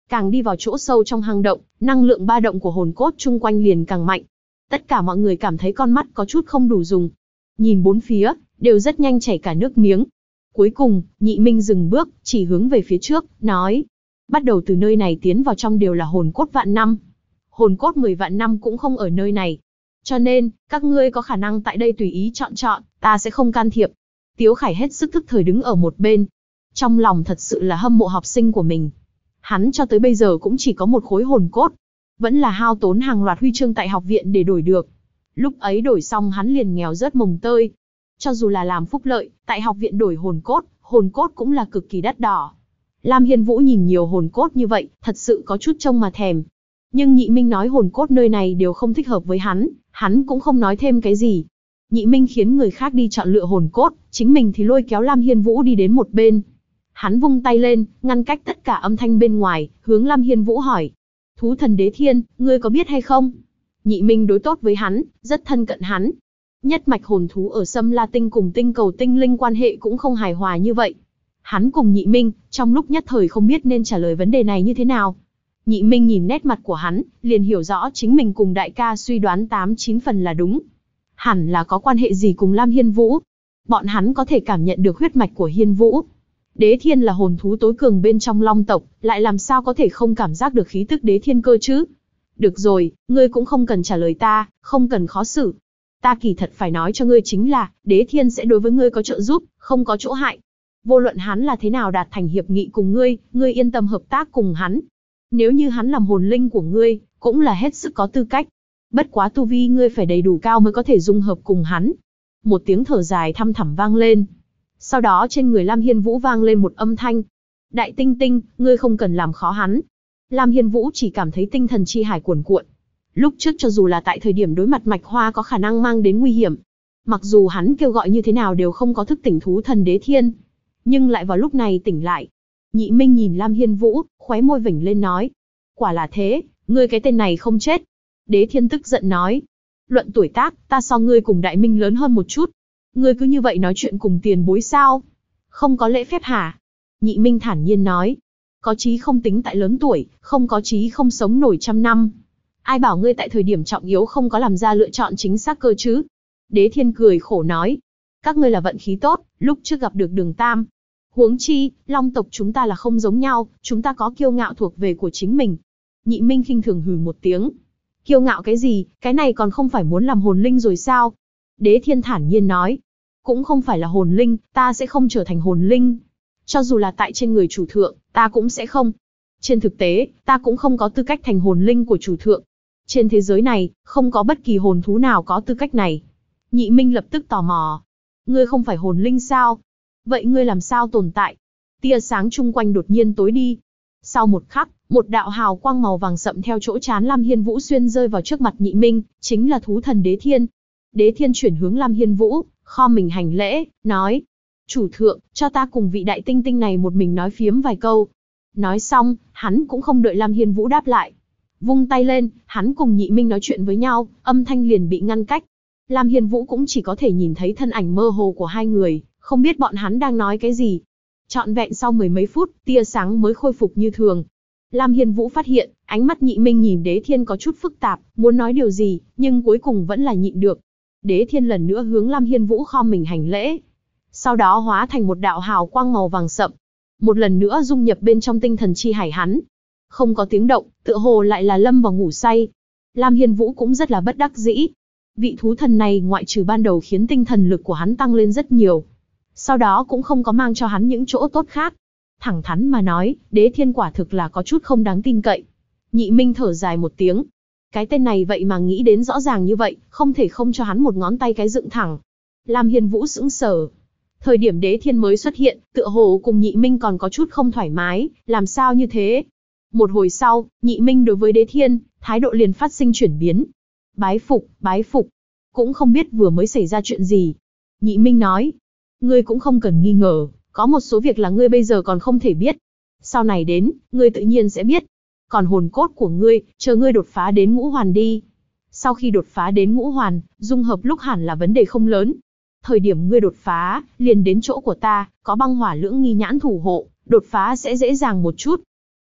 S1: Càng đi vào chỗ sâu trong hang động, năng lượng ba động của hồn cốt chung quanh liền càng mạnh. Tất cả mọi người cảm thấy con mắt có chút không đủ dùng. Nhìn bốn phía, đều rất nhanh chảy cả nước miếng. Cuối cùng, Nhị Minh dừng bước, chỉ hướng về phía trước, nói. Bắt đầu từ nơi này tiến vào trong đều là hồn cốt vạn năm. Hồn cốt 10 vạn năm cũng không ở nơi này. Cho nên, các ngươi có khả năng tại đây tùy ý chọn, ta sẽ không can thiệp. Tiếu Khải hết sức thức thời đứng ở một bên. Trong lòng thật sự là hâm mộ học sinh của mình. Hắn cho tới bây giờ cũng chỉ có một khối hồn cốt. Vẫn là hao tốn hàng loạt huy chương tại học viện để đổi được. Lúc ấy đổi xong hắn liền nghèo rớt mồng tơi. Cho dù là làm phúc lợi, tại học viện đổi hồn cốt cũng là cực kỳ đắt đỏ. Lam Hiên Vũ nhìn nhiều hồn cốt như vậy, thật sự có chút trông mà thèm. Nhưng Nhị Minh nói hồn cốt nơi này đều không thích hợp với hắn cũng không nói thêm cái gì. Nhị Minh khiến người khác đi chọn lựa hồn cốt, chính mình thì lôi kéo Lam Hiên Vũ đi đến một bên. Hắn vung tay lên, ngăn cách tất cả âm thanh bên ngoài, hướng Lam Hiên Vũ hỏi. Thú thần Đế Thiên, ngươi có biết hay không? Nhị Minh đối tốt với hắn, rất thân cận hắn. Nhất mạch hồn thú ở Sâm La Tinh cùng tinh cầu tinh linh quan hệ cũng không hài hòa như vậy. Hắn cùng Nhị Minh, trong lúc nhất thời không biết nên trả lời vấn đề này như thế nào. Nhị Minh nhìn nét mặt của hắn, liền hiểu rõ chính mình cùng đại ca suy đoán 8-9 phần là đúng. Hẳn là có quan hệ gì cùng Lam Hiên Vũ. Bọn hắn có thể cảm nhận được huyết mạch của Hiên Vũ. Đế Thiên là hồn thú tối cường bên trong Long tộc, lại làm sao có thể không cảm giác được khí tức Đế Thiên cơ chứ? Được rồi, ngươi cũng không cần trả lời ta, không cần khó xử. Ta kỳ thật phải nói cho ngươi chính là, Đế Thiên sẽ đối với ngươi có trợ giúp, không có chỗ hại. Vô luận hắn là thế nào đạt thành hiệp nghị cùng ngươi yên tâm hợp tác cùng hắn. Nếu như hắn làm hồn linh của ngươi, cũng là hết sức có tư cách. Bất quá tu vi ngươi phải đầy đủ cao mới có thể dung hợp cùng hắn. Một tiếng thở dài thăm thẳm vang lên. Sau đó trên người Lam Hiên Vũ vang lên một âm thanh. Đại Tinh Tinh, ngươi không cần làm khó hắn. Lam Hiên Vũ chỉ cảm thấy tinh thần chi hải cuồn cuộn. Lúc trước cho dù là tại thời điểm đối mặt Mạch Hoa có khả năng mang đến nguy hiểm. Mặc dù hắn kêu gọi như thế nào đều không có thức tỉnh thú thần Đế Thiên. Nhưng lại vào lúc này tỉnh lại. Nhị Minh nhìn Lam Hiên Vũ, khóe môi vểnh lên nói. Quả là thế, ngươi cái tên này không chết. Đế Thiên tức giận nói. Luận tuổi tác, ta so ngươi cùng Đại Minh lớn hơn một chút. Ngươi cứ như vậy nói chuyện cùng tiền bối sao? Không có lễ phép hả? Nhị Minh thản nhiên nói. Có chí không tính tại lớn tuổi, không có chí không sống nổi 100 năm. Ai bảo ngươi tại thời điểm trọng yếu không có làm ra lựa chọn chính xác cơ chứ? Đế Thiên cười khổ nói. Các ngươi là vận khí tốt, lúc trước gặp được Đường Tam. Huống chi, Long tộc chúng ta là không giống nhau, chúng ta có kiêu ngạo thuộc về của chính mình. Nhị Minh khinh thường hừ một tiếng. Kiêu ngạo cái gì, cái này còn không phải muốn làm hồn linh rồi sao? Đế Thiên thản nhiên nói. Cũng không phải là hồn linh, ta sẽ không trở thành hồn linh. Cho dù là tại trên người chủ thượng, ta cũng sẽ không. Trên thực tế, ta cũng không có tư cách thành hồn linh của chủ thượng. Trên thế giới này, không có bất kỳ hồn thú nào có tư cách này. Nhị Minh lập tức tò mò. Ngươi không phải hồn linh sao? Vậy ngươi làm sao tồn tại? Tia sáng chung quanh đột nhiên tối đi. Sau một khắc, một đạo hào quang màu vàng sậm theo chỗ trán Lam Hiên Vũ xuyên rơi vào trước mặt Nhị Minh, chính là thú thần Đế Thiên. Đế Thiên chuyển hướng Lam Hiên Vũ, kho mình hành lễ, nói. Chủ thượng, cho ta cùng vị Đại Tinh Tinh này một mình nói phiếm vài câu. Nói xong, hắn cũng không đợi Lam Hiên Vũ đáp lại. Vung tay lên, hắn cùng Nhị Minh nói chuyện với nhau, âm thanh liền bị ngăn cách. Lam Hiên Vũ cũng chỉ có thể nhìn thấy thân ảnh mơ hồ của hai người, không biết bọn hắn đang nói cái gì. Trọn vẹn sau mười mấy phút, tia sáng mới khôi phục như thường. Lam Hiên Vũ phát hiện, ánh mắt Nhị Minh nhìn Đế Thiên có chút phức tạp, muốn nói điều gì, nhưng cuối cùng vẫn là nhịn được. Đế Thiên lần nữa hướng Lam Hiên Vũ khom mình hành lễ. Sau đó hóa thành một đạo hào quang màu vàng sậm. Một lần nữa dung nhập bên trong tinh thần chi hải hắn. Không có tiếng động, tựa hồ lại là lâm vào ngủ say. Lam Hiên Vũ cũng rất là bất đắc dĩ. Vị thú thần này ngoại trừ ban đầu khiến tinh thần lực của hắn tăng lên rất nhiều. Sau đó cũng không có mang cho hắn những chỗ tốt khác. Thẳng thắn mà nói, Đế Thiên quả thực là có chút không đáng tin cậy. Nhị Minh thở dài một tiếng. Cái tên này vậy mà nghĩ đến rõ ràng như vậy, không thể không cho hắn một ngón tay cái dựng thẳng. Lam Hiên Vũ sững sờ. Thời điểm Đế Thiên mới xuất hiện, tựa hồ cùng Nhị Minh còn có chút không thoải mái, làm sao như thế? Một hồi sau, Nhị Minh đối với Đế Thiên, thái độ liền phát sinh chuyển biến. Bái phục, cũng không biết vừa mới xảy ra chuyện gì. Nhị Minh nói, ngươi cũng không cần nghi ngờ, có một số việc là ngươi bây giờ còn không thể biết. Sau này đến, ngươi tự nhiên sẽ biết. Còn hồn cốt của ngươi, chờ ngươi đột phá đến ngũ hoàn đi. Sau khi đột phá đến ngũ hoàn, dung hợp lúc hẳn là vấn đề không lớn. Thời điểm ngươi đột phá, liền đến chỗ của ta, có băng hỏa lưỡng nghi nhãn thủ hộ, đột phá sẽ dễ dàng một chút.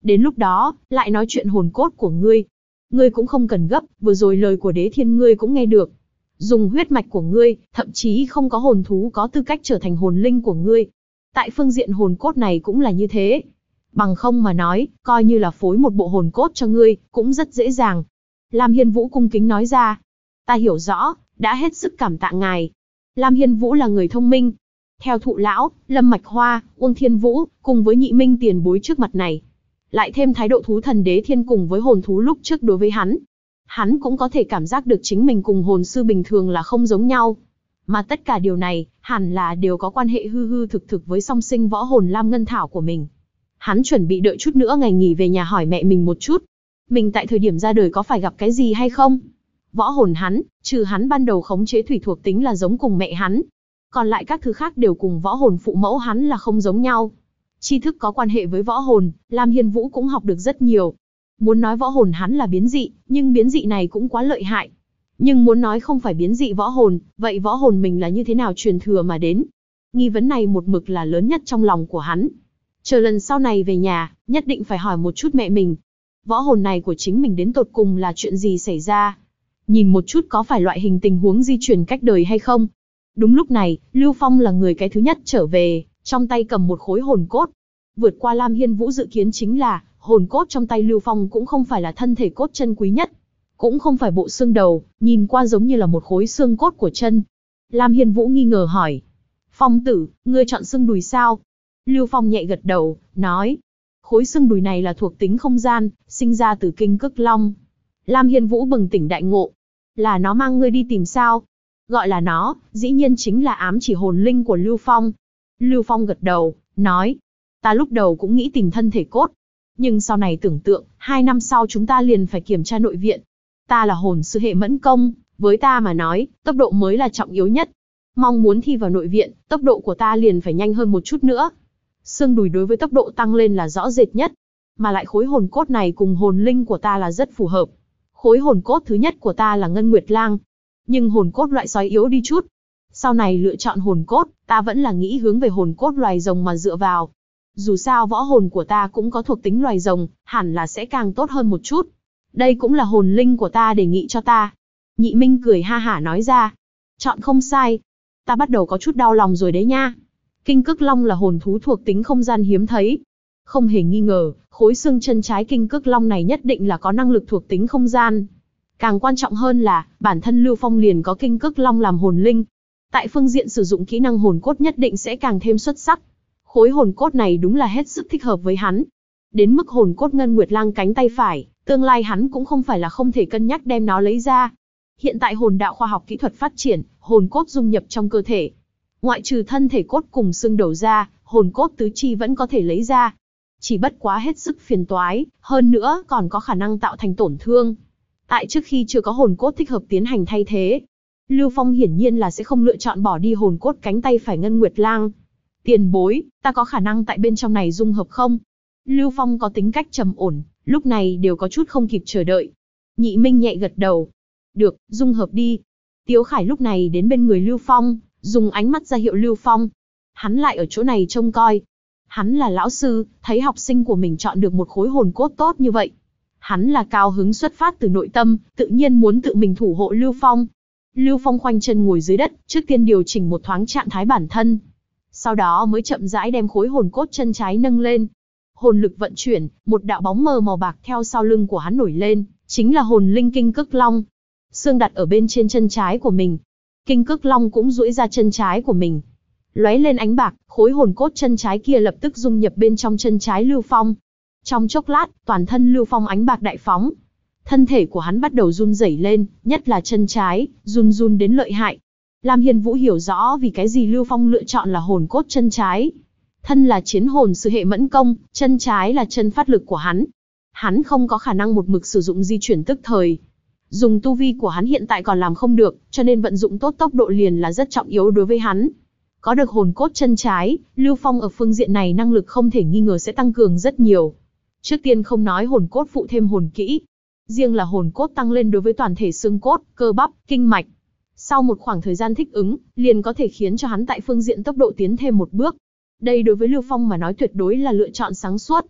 S1: Đến lúc đó, lại nói chuyện hồn cốt của ngươi. Ngươi cũng không cần gấp, vừa rồi lời của Đế Thiên ngươi cũng nghe được. Dùng huyết mạch của ngươi, thậm chí không có hồn thú có tư cách trở thành hồn linh của ngươi. Tại phương diện hồn cốt này cũng là như thế. Bằng không mà nói, coi như là phối một bộ hồn cốt cho ngươi, cũng rất dễ dàng. Lam Hiên Vũ cung kính nói ra. Ta hiểu rõ, đã hết sức cảm tạ ngài. Lam Hiên Vũ là người thông minh. Theo Thụ Lão, Lâm Mạch Hoa, Uông Thiên Vũ, cùng với nhị minh tiền bối trước mặt này. Lại thêm thái độ thú thần Đế Thiên cùng với hồn thú lúc trước đối với hắn. Hắn cũng có thể cảm giác được chính mình cùng hồn sư bình thường là không giống nhau. Mà tất cả điều này, hẳn là đều có quan hệ hư hư thực thực với song sinh võ hồn Lam Ngân Thảo của mình. Hắn chuẩn bị đợi chút nữa ngày nghỉ về nhà hỏi mẹ mình một chút. Mình tại thời điểm ra đời có phải gặp cái gì hay không? Võ hồn hắn, trừ hắn ban đầu khống chế thủy thuộc tính là giống cùng mẹ hắn. Còn lại các thứ khác đều cùng võ hồn phụ mẫu hắn là không giống nhau. Tri thức có quan hệ với võ hồn, Lam Hiên Vũ cũng học được rất nhiều. Muốn nói võ hồn hắn là biến dị, nhưng biến dị này cũng quá lợi hại. Nhưng muốn nói không phải biến dị võ hồn, vậy võ hồn mình là như thế nào truyền thừa mà đến? Nghi vấn này một mực là lớn nhất trong lòng của hắn. Chờ lần sau này về nhà, nhất định phải hỏi một chút mẹ mình. Võ hồn này của chính mình đến tột cùng là chuyện gì xảy ra? Nhìn một chút có phải loại hình tình huống di chuyển cách đời hay không? Đúng lúc này, Lưu Phong là người cái thứ nhất trở về, trong tay cầm một khối hồn cốt. Vượt qua Lam Hiên Vũ dự kiến chính là, hồn cốt trong tay Lưu Phong cũng không phải là thân thể cốt chân quý nhất. Cũng không phải bộ xương đầu, nhìn qua giống như là một khối xương cốt của chân. Lam Hiên Vũ nghi ngờ hỏi. Phong tử, ngươi chọn xương đùi sao? Lưu Phong nhẹ gật đầu, nói. Khối xương đùi này là thuộc tính không gian, sinh ra từ kinh cức long. Lam Hiên Vũ bừng tỉnh đại ngộ. Là nó mang ngươi đi tìm sao? Gọi là nó, dĩ nhiên chính là ám chỉ hồn linh của Lưu Phong. Lưu Phong gật đầu, nói. Ta lúc đầu cũng nghĩ tìm thân thể cốt. Nhưng sau này tưởng tượng, 2 năm sau chúng ta liền phải kiểm tra nội viện. Ta là hồn sư hệ mẫn công, với ta mà nói, tốc độ mới là trọng yếu nhất. Mong muốn thi vào nội viện, tốc độ của ta liền phải nhanh hơn một chút nữa. Xương đùi đối với tốc độ tăng lên là rõ rệt nhất. Mà lại khối hồn cốt này cùng hồn linh của ta là rất phù hợp. Khối hồn cốt thứ nhất của ta là Ngân Nguyệt Lang. Nhưng hồn cốt loại sói yếu đi chút. Sau này lựa chọn hồn cốt, ta vẫn là nghĩ hướng về hồn cốt loài rồng mà dựa vào. Dù sao võ hồn của ta cũng có thuộc tính loài rồng, hẳn là sẽ càng tốt hơn một chút. Đây cũng là hồn linh của ta đề nghị cho ta. Nhị Minh cười ha hả nói ra. Chọn không sai. Ta bắt đầu có chút đau lòng rồi đấy nha. Kinh Cức Long là hồn thú thuộc tính không gian hiếm thấy. Không hề nghi ngờ, khối xương chân trái Kinh Cức Long này nhất định là có năng lực thuộc tính không gian. Càng quan trọng hơn là, bản thân Lưu Phong liền có Kinh Cức Long làm hồn linh. Tại phương diện sử dụng kỹ năng hồn cốt nhất định sẽ càng thêm xuất sắc. Khối hồn cốt này đúng là hết sức thích hợp với hắn. Đến mức hồn cốt Ngân Nguyệt Lang cánh tay phải, tương lai hắn cũng không phải là không thể cân nhắc đem nó lấy ra. Hiện tại hồn đạo khoa học kỹ thuật phát triển, hồn cốt dung nhập trong cơ thể. Ngoại trừ thân thể cốt cùng xương đầu ra, hồn cốt tứ chi vẫn có thể lấy ra. Chỉ bất quá hết sức phiền toái, hơn nữa còn có khả năng tạo thành tổn thương. Tại trước khi chưa có hồn cốt thích hợp tiến hành thay thế, Lưu Phong hiển nhiên là sẽ không lựa chọn bỏ đi hồn cốt cánh tay phải Ngân Nguyệt Lang. Tiền bối, ta có khả năng tại bên trong này dung hợp không? Lưu Phong có tính cách trầm ổn, lúc này đều có chút không kịp chờ đợi. Nhị Minh nhẹ gật đầu. Được, dung hợp đi. Tiếu Khải lúc này đến bên người Lưu Phong, dùng ánh mắt ra hiệu Lưu Phong. Hắn lại ở chỗ này trông coi. Hắn là lão sư, thấy học sinh của mình chọn được một khối hồn cốt tốt như vậy. Hắn là cao hứng xuất phát từ nội tâm, tự nhiên muốn tự mình thủ hộ Lưu Phong. Lưu Phong khoanh chân ngồi dưới đất, trước tiên điều chỉnh một thoáng trạng thái bản thân. Sau đó mới chậm rãi đem khối hồn cốt chân trái nâng lên. Hồn lực vận chuyển, một đạo bóng mờ màu bạc theo sau lưng của hắn nổi lên, chính là hồn linh Kinh Cức Long. Xương đặt ở bên trên chân trái của mình. Kinh Cức Long cũng duỗi ra chân trái của mình. Lóe lên ánh bạc, khối hồn cốt chân trái kia lập tức dung nhập bên trong chân trái Lưu Phong. Trong chốc lát, toàn thân Lưu Phong ánh bạc đại phóng. Thân thể của hắn bắt đầu run rẩy lên, nhất là chân trái, run run đến lợi hại. Lam Hiên Vũ hiểu rõ vì cái gì Lưu Phong lựa chọn là hồn cốt chân trái. Thân là chiến hồn sư hệ mẫn công, chân trái là chân phát lực của hắn. Hắn không có khả năng một mực sử dụng di chuyển tức thời. Dùng tu vi của hắn hiện tại còn làm không được, cho nên vận dụng tốt tốc độ liền là rất trọng yếu đối với hắn. Có được hồn cốt chân trái, Lưu Phong ở phương diện này năng lực không thể nghi ngờ sẽ tăng cường rất nhiều. Trước tiên không nói hồn cốt phụ thêm hồn kỹ. Riêng là hồn cốt tăng lên đối với toàn thể xương cốt, cơ bắp, kinh mạch. Sau một khoảng thời gian thích ứng, liền có thể khiến cho hắn tại phương diện tốc độ tiến thêm một bước. Đây đối với Lưu Phong mà nói tuyệt đối là lựa chọn sáng suốt.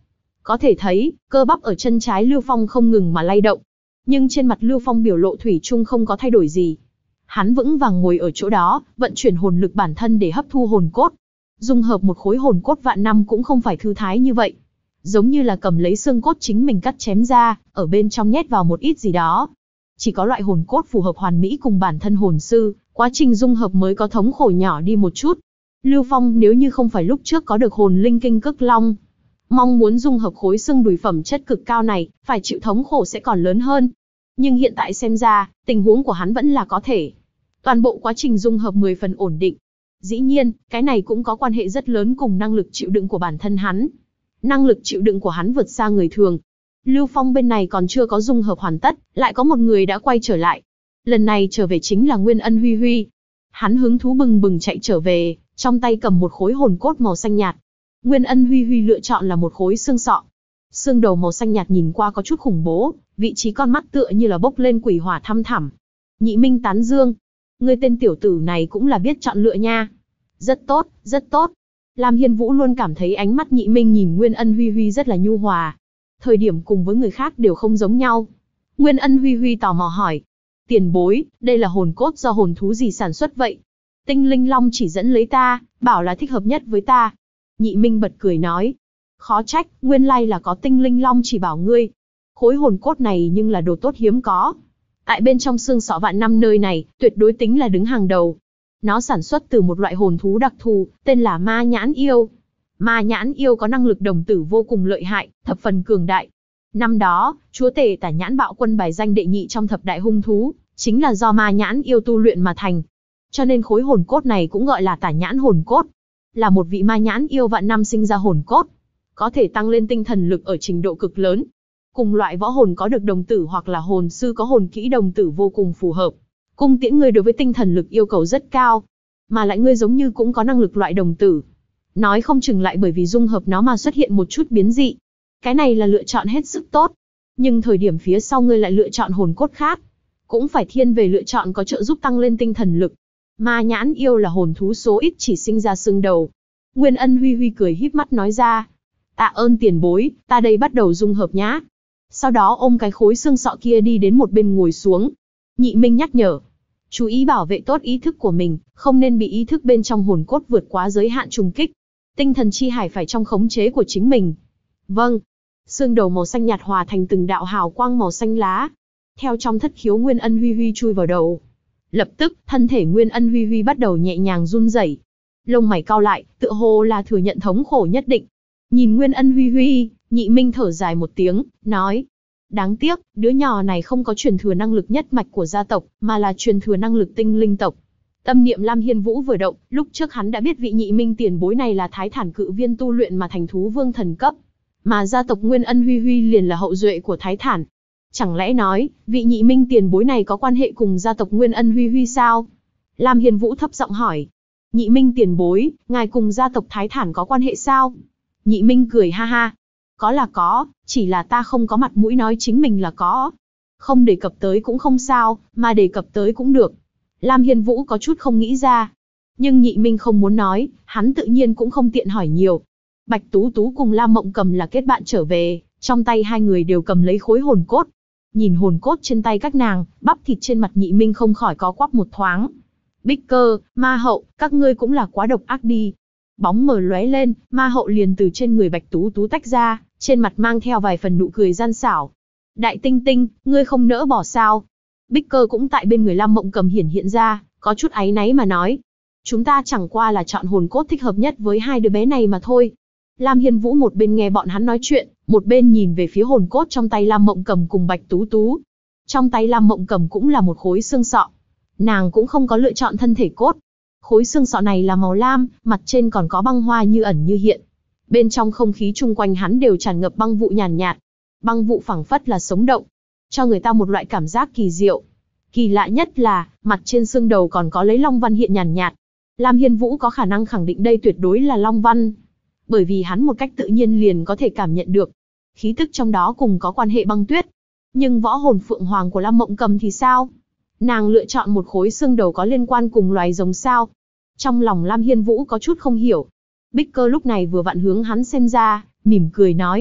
S1: Có thể thấy, cơ bắp ở chân trái Lưu Phong không ngừng mà lay động. Nhưng trên mặt Lưu Phong biểu lộ thủy chung không có thay đổi gì. Hắn vững vàng ngồi ở chỗ đó, vận chuyển hồn lực bản thân để hấp thu hồn cốt. Dung hợp một khối hồn cốt vạn năm cũng không phải thư thái như vậy. Giống như là cầm lấy xương cốt chính mình cắt chém ra, ở bên trong nhét vào một ít gì đó. Chỉ có loại hồn cốt phù hợp hoàn mỹ cùng bản thân hồn sư, quá trình dung hợp mới có thống khổ nhỏ đi một chút. Lưu Phong nếu như không phải lúc trước có được hồn linh kinh cực long, mong muốn dung hợp khối xương đùi phẩm chất cực cao này, phải chịu thống khổ sẽ còn lớn hơn. Nhưng hiện tại xem ra, tình huống của hắn vẫn là có thể. Toàn bộ quá trình dung hợp 10 phần ổn định. Dĩ nhiên, cái này cũng có quan hệ rất lớn cùng năng lực chịu đựng của bản thân hắn. Năng lực chịu đựng của hắn vượt xa người thường. Lưu Phong bên này còn chưa có dung hợp hoàn tất, lại có một người đã quay trở lại. Lần này trở về chính là Nguyên Ân Huy Huy. Hắn hứng thú bừng bừng chạy trở về, trong tay cầm một khối hồn cốt màu xanh nhạt. Nguyên Ân Huy Huy lựa chọn là một khối xương sọ. Xương đầu màu xanh nhạt nhìn qua có chút khủng bố, vị trí con mắt tựa như là bốc lên quỷ hỏa thăm thẳm. Nhị Minh tán dương. Ngươi tên tiểu tử này cũng là biết chọn lựa nha. Rất tốt, rất tốt. Lam Hiên Vũ luôn cảm thấy ánh mắt Nhị Minh nhìn Nguyên Ân Huy Huy rất là nhu hòa. Thời điểm cùng với người khác đều không giống nhau. Nguyên Ân Huy Huy tò mò hỏi. Tiền bối, đây là hồn cốt do hồn thú gì sản xuất vậy? Tinh Linh Long chỉ dẫn lấy ta, bảo là thích hợp nhất với ta. Nhị Minh bật cười nói. Khó trách, nguyên lai là có Tinh Linh Long chỉ bảo ngươi. Khối hồn cốt này nhưng là đồ tốt hiếm có. Tại bên trong xương sọ vạn năm nơi này, tuyệt đối tính là đứng hàng đầu. Nó sản xuất từ một loại hồn thú đặc thù, tên là Ma Nhãn Yêu. Ma Nhãn Yêu có năng lực đồng tử vô cùng lợi hại, thập phần cường đại. Năm đó, chúa tể Tả Nhãn Bạo Quân bài danh đệ nhị trong thập đại hung thú, chính là do Ma Nhãn Yêu tu luyện mà thành. Cho nên khối hồn cốt này cũng gọi là Tả Nhãn hồn cốt. Là một vị Ma Nhãn Yêu vạn năm sinh ra hồn cốt. Có thể tăng lên tinh thần lực ở trình độ cực lớn. Cùng loại võ hồn có được đồng tử hoặc là hồn sư có hồn kỹ đồng tử vô cùng phù hợp. Cung tiễn ngươi đối với tinh thần lực yêu cầu rất cao. Mà lại ngươi giống như cũng có năng lực loại đồng tử. Nói không chừng lại bởi vì dung hợp nó mà xuất hiện một chút biến dị. Cái này là lựa chọn hết sức tốt. Nhưng thời điểm phía sau ngươi lại lựa chọn hồn cốt khác. Cũng phải thiên về lựa chọn có trợ giúp tăng lên tinh thần lực. Ma Nhãn Yêu là hồn thú số ít chỉ sinh ra xương đầu. Nguyên Ân Huy Huy cười híp mắt nói ra. Tạ ơn tiền bối, ta đây bắt đầu dung hợp nhá. Sau đó ôm cái khối xương sọ kia đi đến một bên ngồi xuống. Nhị Minh nhắc nhở. Chú ý bảo vệ tốt ý thức của mình, không nên bị ý thức bên trong hồn cốt vượt quá giới hạn trùng kích. Tinh thần chi hải phải trong khống chế của chính mình. Vâng. Xương đầu màu xanh nhạt hòa thành từng đạo hào quang màu xanh lá. Theo trong thất khiếu Nguyên Ân Huy Huy chui vào đầu. Lập tức, thân thể Nguyên Ân Huy Huy bắt đầu nhẹ nhàng run rẩy. Lông mày cau lại, tựa hồ là thừa nhận thống khổ nhất định. Nhìn Nguyên Ân Huy Huy, Nhị Minh thở dài một tiếng, nói. Đáng tiếc, đứa nhỏ này không có truyền thừa năng lực nhất mạch của gia tộc, mà là truyền thừa năng lực tinh linh tộc. Tâm niệm Lam Hiên Vũ vừa động, lúc trước hắn đã biết vị Nhị Minh tiền bối này là Thái Thản cự viên tu luyện mà thành thú vương thần cấp. Mà gia tộc Nguyên Ân Huy Huy liền là hậu duệ của Thái Thản. Chẳng lẽ nói, vị Nhị Minh tiền bối này có quan hệ cùng gia tộc Nguyên Ân Huy Huy sao? Lam Hiên Vũ thấp giọng hỏi. Nhị Minh tiền bối, ngài cùng gia tộc Thái Thản có quan hệ sao? Nhị Minh cười ha ha. Có là có, chỉ là ta không có mặt mũi nói chính mình là có. Không đề cập tới cũng không sao, mà đề cập tới cũng được. Lam Hiên Vũ có chút không nghĩ ra. Nhưng Nhị Minh không muốn nói, hắn tự nhiên cũng không tiện hỏi nhiều. Bạch Tú Tú cùng Lam Mộng Cầm là kết bạn trở về, trong tay hai người đều cầm lấy khối hồn cốt. Nhìn hồn cốt trên tay các nàng, bắp thịt trên mặt Nhị Minh không khỏi có quắp một thoáng. Bích Cơ, Ma Hậu, các ngươi cũng là quá độc ác đi. Bóng mờ lóe lên, Ma Hậu liền từ trên người Bạch Tú Tú tách ra, trên mặt mang theo vài phần nụ cười gian xảo. Đại Tinh Tinh, ngươi không nỡ bỏ sao? Bích Cơ cũng tại bên người Lam Mộng Cầm hiện ra, có chút áy náy mà nói. Chúng ta chẳng qua là chọn hồn cốt thích hợp nhất với hai đứa bé này mà thôi. Lam Hiên Vũ một bên nghe bọn hắn nói chuyện, một bên nhìn về phía hồn cốt trong tay Lam Mộng Cầm cùng Bạch Tú Tú. Trong tay Lam Mộng Cầm cũng là một khối xương sọ. Nàng cũng không có lựa chọn thân thể cốt. Khối xương sọ này là màu lam, mặt trên còn có băng hoa như ẩn như hiện. Bên trong không khí chung quanh hắn đều tràn ngập băng vụ nhàn nhạt. Băng vụ phảng phất là sống động, cho người ta một loại cảm giác kỳ diệu. Kỳ lạ nhất là, mặt trên xương đầu còn có lấy long văn hiện nhàn nhạt. Lam Hiên Vũ có khả năng khẳng định đây tuyệt đối là long văn. Bởi vì hắn một cách tự nhiên liền có thể cảm nhận được. Khí tức trong đó cùng có quan hệ băng tuyết. Nhưng võ hồn phượng hoàng của Lam Mộng Cầm thì sao? Nàng lựa chọn một khối xương đầu có liên quan cùng loài rồng sao? Trong lòng Lam Hiên Vũ có chút không hiểu. Bích Cơ lúc này vừa vặn hướng hắn xem ra, mỉm cười nói.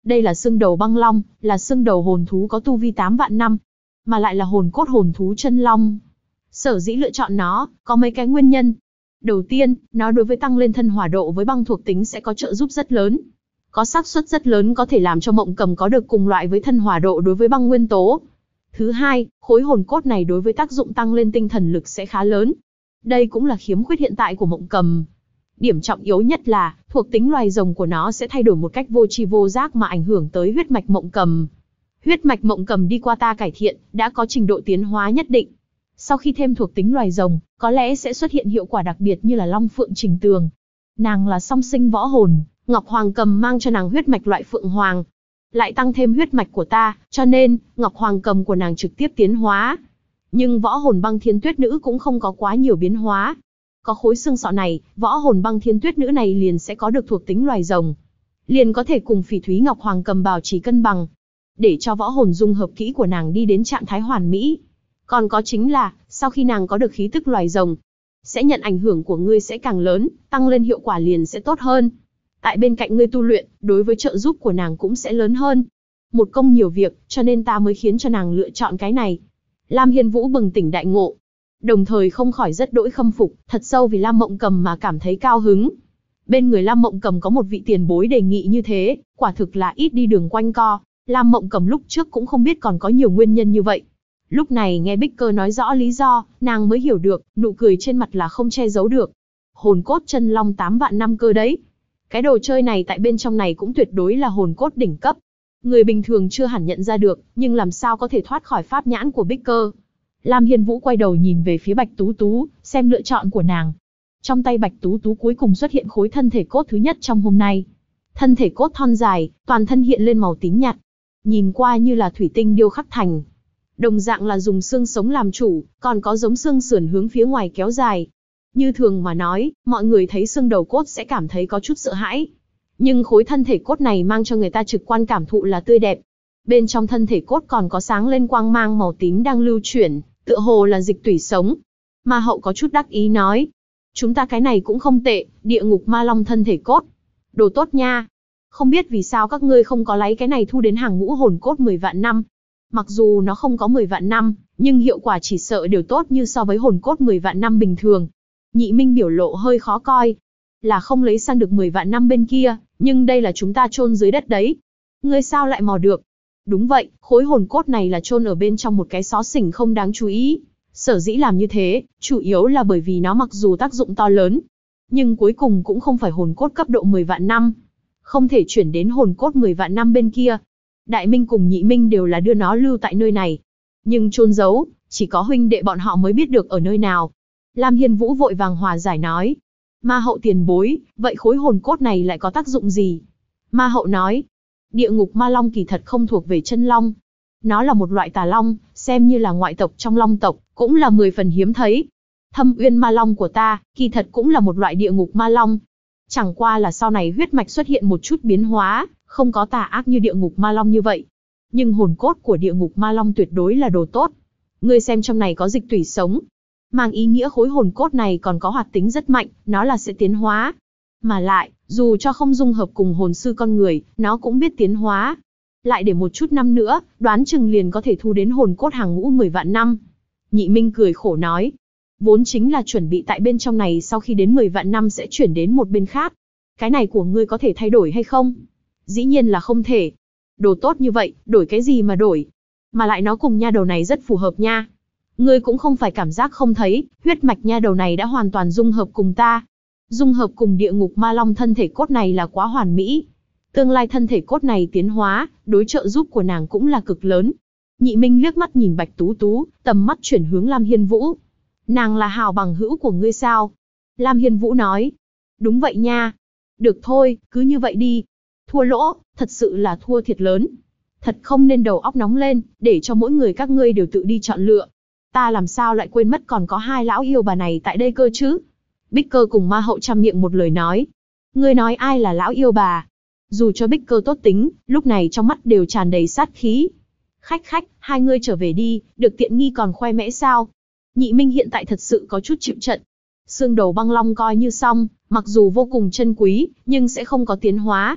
S1: Đây là xương đầu băng long, là xương đầu hồn thú có tu vi 8 vạn năm, mà lại là hồn cốt hồn thú chân long. Sở dĩ lựa chọn nó, có mấy cái nguyên nhân. Đầu tiên, nó đối với tăng lên thân hỏa độ với băng thuộc tính sẽ có trợ giúp rất lớn. Có xác suất rất lớn có thể làm cho Mộng Cầm có được cùng loại với thân hỏa độ đối với băng nguyên tố. Thứ hai, khối hồn cốt này đối với tác dụng tăng lên tinh thần lực sẽ khá lớn. Đây cũng là khiếm khuyết hiện tại của Mộng Cầm. Điểm trọng yếu nhất là, thuộc tính loài rồng của nó sẽ thay đổi một cách vô tri vô giác mà ảnh hưởng tới huyết mạch Mộng Cầm. Huyết mạch Mộng Cầm đi qua ta cải thiện, đã có trình độ tiến hóa nhất định. Sau khi thêm thuộc tính loài rồng, có lẽ sẽ xuất hiện hiệu quả đặc biệt như là Long Phượng Trình Tường. Nàng là song sinh võ hồn, Ngọc Hoàng Cầm mang cho nàng huyết mạch loại Phượng Hoàng. Lại tăng thêm huyết mạch của ta, cho nên, Ngọc Hoàng Cầm của nàng trực tiếp tiến hóa. Nhưng võ hồn băng thiên tuyết nữ cũng không có quá nhiều biến hóa. Có khối xương sọ này, võ hồn băng thiên tuyết nữ này liền sẽ có được thuộc tính loài rồng. Liền có thể cùng phỉ thúy Ngọc Hoàng Cầm bảo trì cân bằng. Để cho võ hồn dung hợp kỹ của nàng đi đến trạng thái hoàn mỹ. Còn có chính là, sau khi nàng có được khí tức loài rồng, sẽ nhận ảnh hưởng của ngươi sẽ càng lớn, tăng lên hiệu quả liền sẽ tốt hơn. Tại bên cạnh ngươi tu luyện, đối với trợ giúp của nàng cũng sẽ lớn hơn. Một công nhiều việc, cho nên ta mới khiến cho nàng lựa chọn cái này. Lam Hiên Vũ bừng tỉnh đại ngộ, đồng thời không khỏi rất đỗi khâm phục, thật sâu vì Lam Mộng Cầm mà cảm thấy cao hứng. Bên người Lam Mộng Cầm có một vị tiền bối đề nghị như thế, quả thực là ít đi đường quanh co. Lam Mộng Cầm lúc trước cũng không biết còn có nhiều nguyên nhân như vậy. Lúc này nghe Bích Cơ nói rõ lý do, nàng mới hiểu được, nụ cười trên mặt là không che giấu được. Hồn cốt chân long 8 vạn năm cơ đấy. Cái đồ chơi này tại bên trong này cũng tuyệt đối là hồn cốt đỉnh cấp. Người bình thường chưa hẳn nhận ra được, nhưng làm sao có thể thoát khỏi pháp nhãn của Bích Cơ. Lam Hiên Vũ quay đầu nhìn về phía Bạch Tú Tú, xem lựa chọn của nàng. Trong tay Bạch Tú Tú cuối cùng xuất hiện khối thân thể cốt thứ nhất trong hôm nay. Thân thể cốt thon dài, toàn thân hiện lên màu tím nhạt. Nhìn qua như là thủy tinh điêu khắc thành. Đồng dạng là dùng xương sống làm chủ, còn có giống xương sườn hướng phía ngoài kéo dài. Như thường mà nói, mọi người thấy xương đầu cốt sẽ cảm thấy có chút sợ hãi. Nhưng khối thân thể cốt này mang cho người ta trực quan cảm thụ là tươi đẹp. Bên trong thân thể cốt còn có sáng lên quang mang màu tím đang lưu chuyển, tựa hồ là dịch tủy sống. Ma Hậu có chút đắc ý nói. Chúng ta cái này cũng không tệ, địa ngục ma long thân thể cốt. Đồ tốt nha. Không biết vì sao các ngươi không có lấy cái này thu đến hàng ngũ hồn cốt 10 vạn năm. Mặc dù nó không có 10 vạn năm, nhưng hiệu quả chỉ sợ đều tốt như so với hồn cốt 10 vạn năm bình thường. Nhị Minh biểu lộ hơi khó coi. Là không lấy sang được 10 vạn năm bên kia, nhưng đây là chúng ta chôn dưới đất đấy. Ngươi sao lại mò được? Đúng vậy, khối hồn cốt này là chôn ở bên trong một cái xó xỉnh không đáng chú ý. Sở dĩ làm như thế, chủ yếu là bởi vì nó mặc dù tác dụng to lớn, nhưng cuối cùng cũng không phải hồn cốt cấp độ 10 vạn năm. Không thể chuyển đến hồn cốt 10 vạn năm bên kia. Đại Minh cùng Nhị Minh đều là đưa nó lưu tại nơi này. Nhưng chôn giấu, chỉ có huynh đệ bọn họ mới biết được ở nơi nào. Lam Hiên Vũ vội vàng hòa giải nói. Ma Hậu tiền bối, vậy khối hồn cốt này lại có tác dụng gì? Ma Hậu nói. Địa ngục ma long kỳ thật không thuộc về chân long. Nó là một loại tà long, xem như là ngoại tộc trong long tộc, cũng là 10 phần hiếm thấy. Thâm uyên ma long của ta, kỳ thật cũng là một loại địa ngục ma long. Chẳng qua là sau này huyết mạch xuất hiện một chút biến hóa, không có tà ác như địa ngục ma long như vậy. Nhưng hồn cốt của địa ngục ma long tuyệt đối là đồ tốt. Ngươi xem trong này có dịch tủy sống. Mang ý nghĩa khối hồn cốt này còn có hoạt tính rất mạnh, nó là sẽ tiến hóa. Mà lại, dù cho không dung hợp cùng hồn sư con người, nó cũng biết tiến hóa. Lại để một chút năm nữa, đoán chừng liền có thể thu đến hồn cốt hàng ngũ 10 vạn năm. Nhị Minh cười khổ nói. Vốn chính là chuẩn bị tại bên trong này sau khi đến 10 vạn năm sẽ chuyển đến một bên khác. Cái này của ngươi có thể thay đổi hay không? Dĩ nhiên là không thể. Đồ tốt như vậy, đổi cái gì mà đổi? Mà lại nó cùng nha đầu này rất phù hợp nha. Ngươi cũng không phải cảm giác không thấy, huyết mạch nha đầu này đã hoàn toàn dung hợp cùng ta. Dung hợp cùng địa ngục ma long thân thể cốt này là quá hoàn mỹ. Tương lai thân thể cốt này tiến hóa, đối trợ giúp của nàng cũng là cực lớn. Nhị Minh liếc mắt nhìn Bạch Tú Tú, tầm mắt chuyển hướng Lam Hiên Vũ. Nàng là hào bằng hữu của ngươi sao? Lam Hiên Vũ nói. Đúng vậy nha. Được thôi, cứ như vậy đi. Thua lỗ, thật sự là thua thiệt lớn. Thật không nên đầu óc nóng lên, để cho mỗi người các ngươi đều tự đi chọn lựa. Ta làm sao lại quên mất còn có hai lão yêu bà này tại đây cơ chứ? Bích Cơ cùng Ma Hậu chăm miệng một lời nói. Ngươi nói ai là lão yêu bà? Dù cho Bích Cơ tốt tính, lúc này trong mắt đều tràn đầy sát khí. Khách, hai ngươi trở về đi, được tiện nghi còn khoe mẽ sao? Nhị Minh hiện tại thật sự có chút chịu trận. Xương đầu băng long coi như xong, mặc dù vô cùng chân quý, nhưng sẽ không có tiến hóa.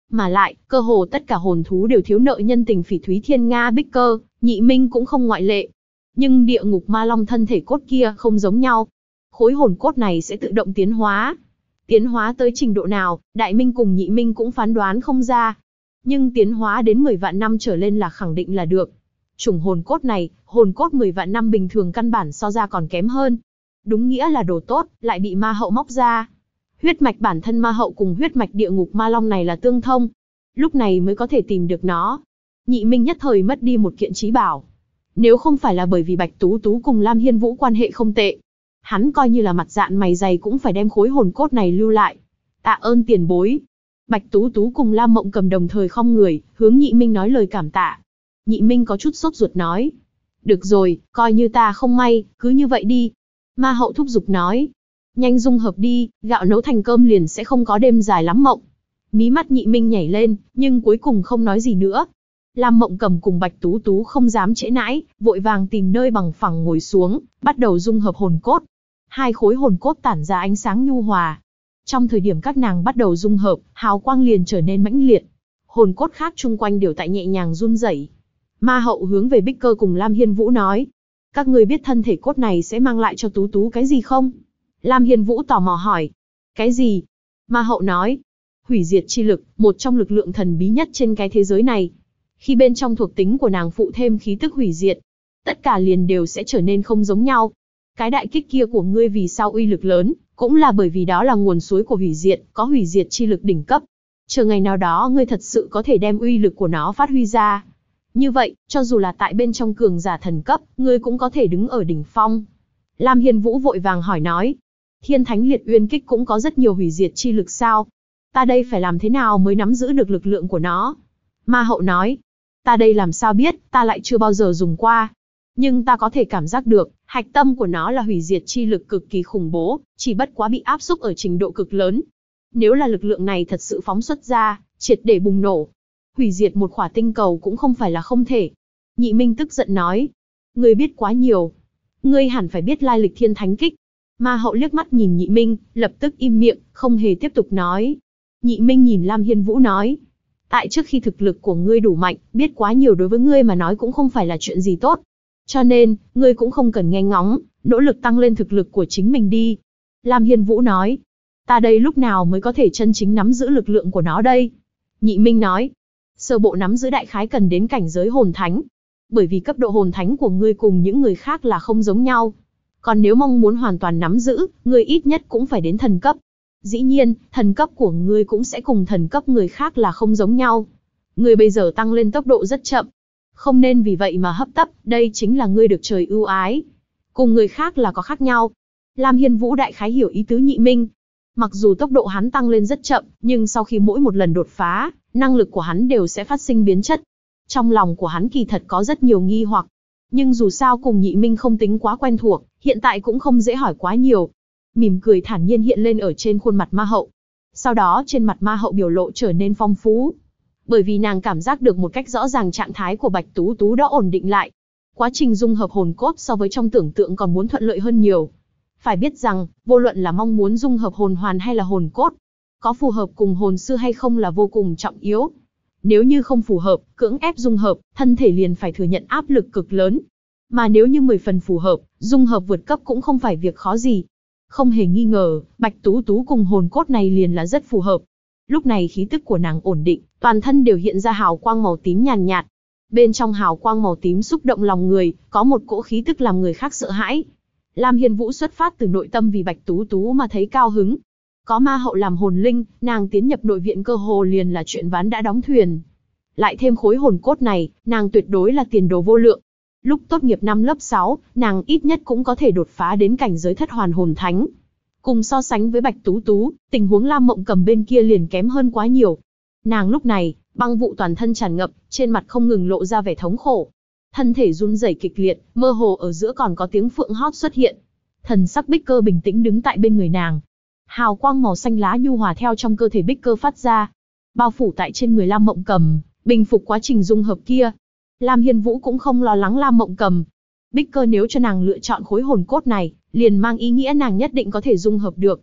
S1: Mà lại, cơ hồ tất cả hồn thú đều thiếu nợ nhân tình Phỉ Thúy Thiên Nga Bích Cơ, Nhị Minh cũng không ngoại lệ. Nhưng địa ngục ma long thân thể cốt kia không giống nhau. Khối hồn cốt này sẽ tự động tiến hóa. Tiến hóa tới trình độ nào, Đại Minh cùng Nhị Minh cũng phán đoán không ra. Nhưng tiến hóa đến 10 vạn năm trở lên là khẳng định là được. Chủng hồn cốt này, hồn cốt 10 vạn năm bình thường căn bản so ra còn kém hơn. Đúng nghĩa là đồ tốt, lại bị ma hậu móc ra. Huyết mạch bản thân ma hậu cùng huyết mạch địa ngục ma long này là tương thông. Lúc này mới có thể tìm được nó. Nhị Minh nhất thời mất đi một kiện trí bảo. Nếu không phải là bởi vì Bạch Tú Tú cùng Lam Hiên Vũ quan hệ không tệ, hắn coi như là mặt dạn mày dày cũng phải đem khối hồn cốt này lưu lại. Tạ ơn tiền bối. Bạch Tú Tú cùng Lam Mộng Cầm đồng thời khom người, hướng Nhị Minh nói lời cảm tạ. Nhị Minh có chút sốt ruột nói. Được rồi, coi như ta không may, cứ như vậy đi. Ma hậu thúc giục nói. Nhanh dung hợp đi, gạo nấu thành cơm liền sẽ không có đêm dài lắm mộng. Mí mắt Nhị Minh nhảy lên, nhưng cuối cùng không nói gì nữa. Lam Mộng Cầm cùng Bạch Tú Tú không dám trễ nãi, vội vàng tìm nơi bằng phẳng ngồi xuống, bắt đầu dung hợp hồn cốt. Hai khối hồn cốt tản ra ánh sáng nhu hòa. Trong thời điểm các nàng bắt đầu dung hợp, hào quang liền trở nên mãnh liệt. Hồn cốt khác chung quanh đều tại nhẹ nhàng run rẩy. Ma hậu hướng về Bích Cơ cùng Lam Hiên Vũ nói. Các ngươi biết thân thể cốt này sẽ mang lại cho Tú Tú cái gì không? Lam Hiên Vũ tò mò hỏi. Cái gì? Ma hậu nói. Hủy diệt chi lực, một trong lực lượng thần bí nhất trên cái thế giới này. Khi bên trong thuộc tính của nàng phụ thêm khí tức hủy diệt, tất cả liền đều sẽ trở nên không giống nhau. Cái đại kích kia của ngươi vì sao uy lực lớn, cũng là bởi vì đó là nguồn suối của hủy diệt, có hủy diệt chi lực đỉnh cấp. Chờ ngày nào đó ngươi thật sự có thể đem uy lực của nó phát huy ra. Như vậy, cho dù là tại bên trong cường giả thần cấp, ngươi cũng có thể đứng ở đỉnh phong. Lam Hiên Vũ vội vàng hỏi nói. Thiên Thánh Liệt Uyên Kích cũng có rất nhiều hủy diệt chi lực sao? Ta đây phải làm thế nào mới nắm giữ được lực lượng của nó? Ma hậu nói. Ta đây làm sao biết, ta lại chưa bao giờ dùng qua. Nhưng ta có thể cảm giác được, hạch tâm của nó là hủy diệt chi lực cực kỳ khủng bố, chỉ bất quá bị áp xúc ở trình độ cực lớn. Nếu là lực lượng này thật sự phóng xuất ra, triệt để bùng nổ, hủy diệt một khỏa tinh cầu cũng không phải là không thể. Nhị Minh tức giận nói. Ngươi biết quá nhiều. Ngươi hẳn phải biết lai lịch Thiên Thánh Kích. Ma hậu liếc mắt nhìn Nhị Minh, lập tức im miệng, không hề tiếp tục nói. Nhị Minh nhìn Lam Hiên Vũ nói. Tại trước khi thực lực của ngươi đủ mạnh, biết quá nhiều đối với ngươi mà nói cũng không phải là chuyện gì tốt. Cho nên, ngươi cũng không cần nghe ngóng, nỗ lực tăng lên thực lực của chính mình đi. Lam Hiên Vũ nói. Ta đây lúc nào mới có thể chân chính nắm giữ lực lượng của nó đây? Nhị Minh nói. Sơ bộ nắm giữ đại khái cần đến cảnh giới hồn thánh. Bởi vì cấp độ hồn thánh của ngươi cùng những người khác là không giống nhau. Còn nếu mong muốn hoàn toàn nắm giữ, ngươi ít nhất cũng phải đến thần cấp. Dĩ nhiên, thần cấp của ngươi cũng sẽ cùng thần cấp người khác là không giống nhau. Ngươi bây giờ tăng lên tốc độ rất chậm. Không nên vì vậy mà hấp tấp, đây chính là ngươi được trời ưu ái. Cùng người khác là có khác nhau. Lam Hiên Vũ đại khái hiểu ý tứ Nhị Minh. Mặc dù tốc độ hắn tăng lên rất chậm, nhưng sau khi mỗi một lần đột phá, năng lực của hắn đều sẽ phát sinh biến chất. Trong lòng của hắn kỳ thật có rất nhiều nghi hoặc. Nhưng dù sao cùng Nhị Minh không tính quá quen thuộc, hiện tại cũng không dễ hỏi quá nhiều. Mỉm cười thản nhiên hiện lên ở trên khuôn mặt ma hậu. Sau đó trên mặt ma hậu biểu lộ trở nên phong phú. Bởi vì nàng cảm giác được một cách rõ ràng trạng thái của Bạch Tú Tú đã ổn định lại. Quá trình dung hợp hồn cốt so với trong tưởng tượng còn muốn thuận lợi hơn nhiều. Phải biết rằng, vô luận là mong muốn dung hợp hồn hoàn hay là hồn cốt, có phù hợp cùng hồn sư hay không là vô cùng trọng yếu. Nếu như không phù hợp, cưỡng ép dung hợp, thân thể liền phải thừa nhận áp lực cực lớn. Mà nếu như 10 phần phù hợp, dung hợp vượt cấp cũng không phải việc khó gì. Không hề nghi ngờ, Bạch Tú Tú cùng hồn cốt này liền là rất phù hợp. Lúc này khí tức của nàng ổn định, toàn thân đều hiện ra hào quang màu tím nhàn nhạt. Bên trong hào quang màu tím xúc động lòng người, có một cỗ khí tức làm người khác sợ hãi. Lam Hiên Vũ xuất phát từ nội tâm vì Bạch Tú Tú mà thấy cao hứng. Có ma hậu làm hồn linh, nàng tiến nhập nội viện cơ hồ liền là chuyện ván đã đóng thuyền. Lại thêm khối hồn cốt này, nàng tuyệt đối là tiền đồ vô lượng. Lúc tốt nghiệp năm lớp 6, nàng ít nhất cũng có thể đột phá đến cảnh giới thất hoàn hồn thánh. Cùng so sánh với Bạch Tú Tú, tình huống Lam Mộng Cầm bên kia liền kém hơn quá nhiều. Nàng lúc này, băng vụ toàn thân tràn ngập, trên mặt không ngừng lộ ra vẻ thống khổ. Thân thể run rẩy kịch liệt, mơ hồ ở giữa còn có tiếng phượng hót xuất hiện. Thần sắc Bích Cơ bình tĩnh đứng tại bên người nàng. Hào quang màu xanh lá nhu hòa theo trong cơ thể Bích Cơ phát ra, bao phủ tại trên người Lam Mộng Cầm, bình phục quá trình dung hợp kia. Lam Hiên Vũ cũng không lo lắng Lam Mộng Cầm. Bích Cơ nếu cho nàng lựa chọn khối hồn cốt này, liền mang ý nghĩa nàng nhất định có thể dung hợp được.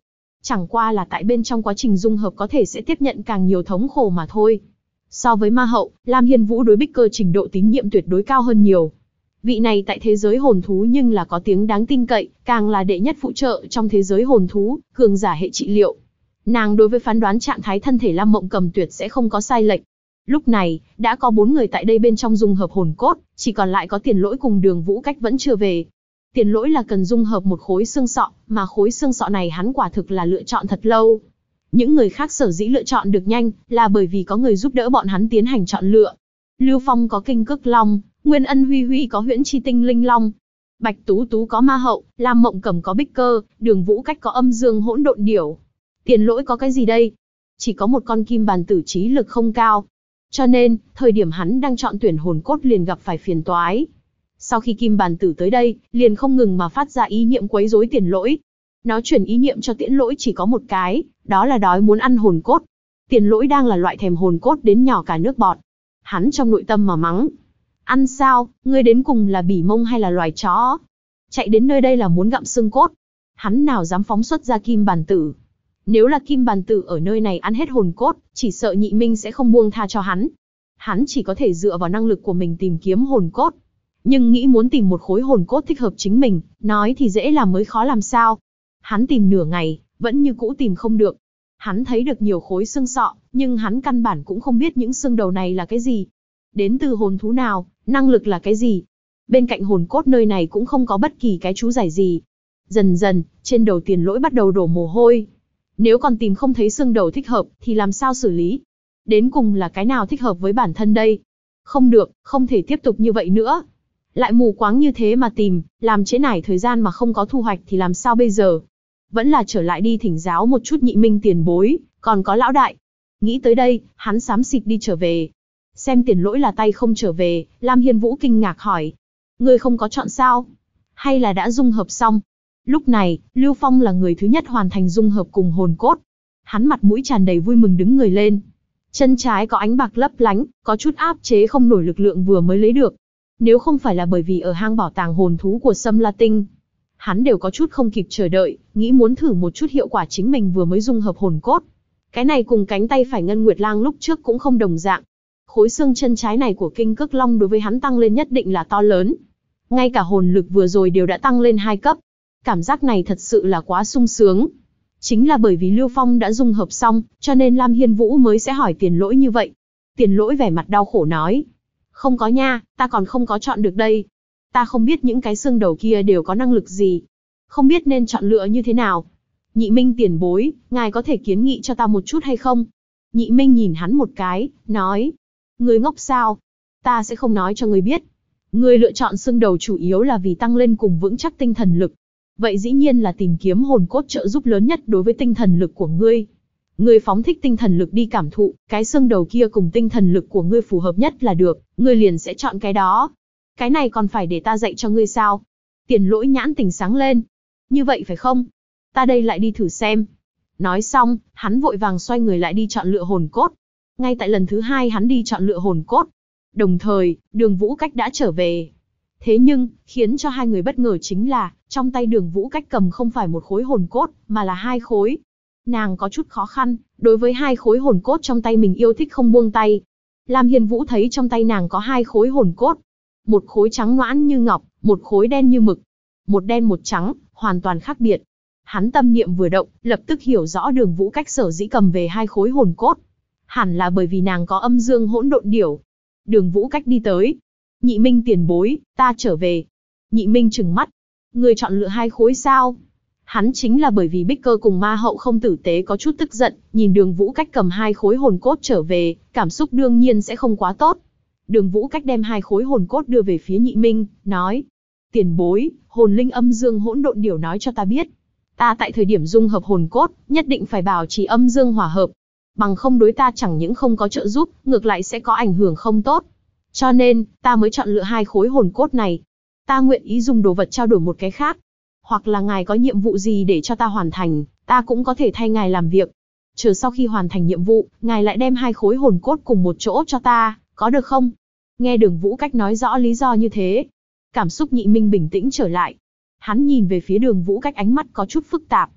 S1: Chẳng qua là tại bên trong quá trình dung hợp có thể sẽ tiếp nhận càng nhiều thống khổ mà thôi. So với ma hậu, Lam Hiên Vũ đối Bích Cơ trình độ tín nhiệm tuyệt đối cao hơn nhiều. Vị này tại thế giới hồn thú nhưng là có tiếng đáng tin cậy, càng là đệ nhất phụ trợ trong thế giới hồn thú, cường giả hệ trị liệu. Nàng đối với phán đoán trạng thái thân thể Lam Mộng Cầm tuyệt sẽ không có sai lệch. Lúc này, đã có 4 người tại đây bên trong dung hợp hồn cốt, chỉ còn lại có Tiền Lỗi cùng Đường Vũ Cách vẫn chưa về. Tiền Lỗi là cần dung hợp một khối xương sọ, mà khối xương sọ này hắn quả thực là lựa chọn thật lâu. Những người khác sở dĩ lựa chọn được nhanh, là bởi vì có người giúp đỡ bọn hắn tiến hành chọn lựa. Lưu Phong có Kinh Cức Long, Nguyên Ân Huy Huy có Huyễn Chi Tinh Linh Long, Bạch Tú Tú có Ma Hậu, Lam Mộng Cầm có Bích Cơ, Đường Vũ Cách có Âm Dương Hỗn Độn Điểu. Tiền Lỗi có cái gì đây? Chỉ có một con kim bàn tử trí lực không cao. Cho nên, thời điểm hắn đang chọn tuyển hồn cốt liền gặp phải phiền toái. Sau khi kim bàn tử tới đây, liền không ngừng mà phát ra ý niệm quấy rối Tiền Lỗi. Nó chuyển ý niệm cho Tiễn Lỗi chỉ có một cái, đó là đói muốn ăn hồn cốt. Tiền Lỗi đang là loại thèm hồn cốt đến nhỏ cả nước bọt. Hắn trong nội tâm mà mắng. Ăn sao, ngươi đến cùng là bỉ mông hay là loài chó? Chạy đến nơi đây là muốn gặm xương cốt. Hắn nào dám phóng xuất ra kim bàn tử. Nếu là kim bàn tử ở nơi này ăn hết hồn cốt, chỉ sợ Nhị Minh sẽ không buông tha cho hắn. Hắn chỉ có thể dựa vào năng lực của mình tìm kiếm hồn cốt. Nhưng nghĩ muốn tìm một khối hồn cốt thích hợp chính mình, nói thì dễ làm mới khó làm sao. Hắn tìm nửa ngày, vẫn như cũ tìm không được. Hắn thấy được nhiều khối xương sọ, nhưng hắn căn bản cũng không biết những xương đầu này là cái gì. Đến từ hồn thú nào, năng lực là cái gì. Bên cạnh hồn cốt nơi này cũng không có bất kỳ cái chú giải gì. Dần dần, trên đầu Tiền Lỗi bắt đầu đổ mồ hôi. Nếu còn tìm không thấy xương đầu thích hợp, thì làm sao xử lý? Đến cùng là cái nào thích hợp với bản thân đây? Không được, không thể tiếp tục như vậy nữa. Lại mù quáng như thế mà tìm, làm trễ nải thời gian mà không có thu hoạch thì làm sao bây giờ? Vẫn là trở lại đi thỉnh giáo một chút Nhị Minh tiền bối, còn có lão đại. Nghĩ tới đây, hắn xám xịt đi trở về. Xem Tiền Lỗi là tay không trở về, Lam Hiên Vũ kinh ngạc hỏi. Ngươi không có chọn sao? Hay là đã dung hợp xong? Lúc này, Lưu Phong là người thứ nhất hoàn thành dung hợp cùng hồn cốt. Hắn mặt mũi tràn đầy vui mừng đứng người lên. Chân trái có ánh bạc lấp lánh, có chút áp chế không nổi lực lượng vừa mới lấy được. Nếu không phải là bởi vì ở hang bảo tàng hồn thú của Sâm La Tinh, hắn đều có chút không kịp chờ đợi, nghĩ muốn thử một chút hiệu quả chính mình vừa mới dung hợp hồn cốt. Cái này cùng cánh tay phải Ngân Nguyệt Lang lúc trước cũng không đồng dạng. Khối xương chân trái này của Kinh Cức Long đối với hắn tăng lên nhất định là to lớn. Ngay cả hồn lực vừa rồi đều đã tăng lên 2 cấp. Cảm giác này thật sự là quá sung sướng. Chính là bởi vì Lưu Phong đã dung hợp xong, cho nên Lam Hiên Vũ mới sẽ hỏi Tiền Lỗi như vậy. Tiền Lỗi vẻ mặt đau khổ nói. Không có nha, ta còn không có chọn được đây. Ta không biết những cái xương đầu kia đều có năng lực gì. Không biết nên chọn lựa như thế nào. Nhị Minh tiền bối, ngài có thể kiến nghị cho ta một chút hay không? Nhị Minh nhìn hắn một cái, nói. Ngươi ngốc sao? Ta sẽ không nói cho ngươi biết. Ngươi lựa chọn xương đầu chủ yếu là vì tăng lên cùng vững chắc tinh thần lực. Vậy dĩ nhiên là tìm kiếm hồn cốt trợ giúp lớn nhất đối với tinh thần lực của ngươi. Ngươi phóng thích tinh thần lực đi cảm thụ, cái xương đầu kia cùng tinh thần lực của ngươi phù hợp nhất là được, ngươi liền sẽ chọn cái đó. Cái này còn phải để ta dạy cho ngươi sao? Tiền Lỗi nhãn tình sáng lên. Như vậy phải không? Ta đây lại đi thử xem. Nói xong, hắn vội vàng xoay người lại đi chọn lựa hồn cốt. Ngay tại lần thứ 2 hắn đi chọn lựa hồn cốt. Đồng thời, Đường Vũ Cách đã trở về. Thế nhưng, khiến cho hai người bất ngờ chính là, trong tay Đường Vũ Cách cầm không phải một khối hồn cốt, mà là 2 khối. Nàng có chút khó khăn, đối với 2 khối hồn cốt trong tay mình yêu thích không buông tay. Lam Hiên Vũ thấy trong tay nàng có 2 khối hồn cốt. Một khối trắng nõn như ngọc, một khối đen như mực. Một đen một trắng, hoàn toàn khác biệt. Hắn tâm niệm vừa động, lập tức hiểu rõ Đường Vũ Cách sở dĩ cầm về 2 khối hồn cốt. Hẳn là bởi vì nàng có âm dương hỗn độn điểu. Đường Vũ Cách đi tới. Nhị Minh tiền bối, ta trở về. Nhị Minh trừng mắt. Người chọn lựa 2 khối sao? Hắn chính là bởi vì Bích Cơ cùng Ma Hậu không tử tế có chút tức giận, nhìn Đường Vũ Cách cầm 2 khối hồn cốt trở về, cảm xúc đương nhiên sẽ không quá tốt. Đường Vũ Cách đem 2 khối hồn cốt đưa về phía Nhị Minh, nói. Tiền bối, hồn linh âm dương hỗn độn điểu nói cho ta biết. Ta tại thời điểm dung hợp hồn cốt, nhất định phải bảo trì âm dương hòa hợp. Bằng không đối ta chẳng những không có trợ giúp, ngược lại sẽ có ảnh hưởng không tốt. Cho nên, ta mới chọn lựa 2 khối hồn cốt này. Ta nguyện ý dùng đồ vật trao đổi một cái khác. Hoặc là ngài có nhiệm vụ gì để cho ta hoàn thành, ta cũng có thể thay ngài làm việc. Chờ sau khi hoàn thành nhiệm vụ, ngài lại đem 2 khối hồn cốt cùng một chỗ cho ta, có được không? Nghe Đường Vũ Cách nói rõ lý do như thế, cảm xúc Nhị Minh bình tĩnh trở lại. Hắn nhìn về phía Đường Vũ Cách ánh mắt có chút phức tạp.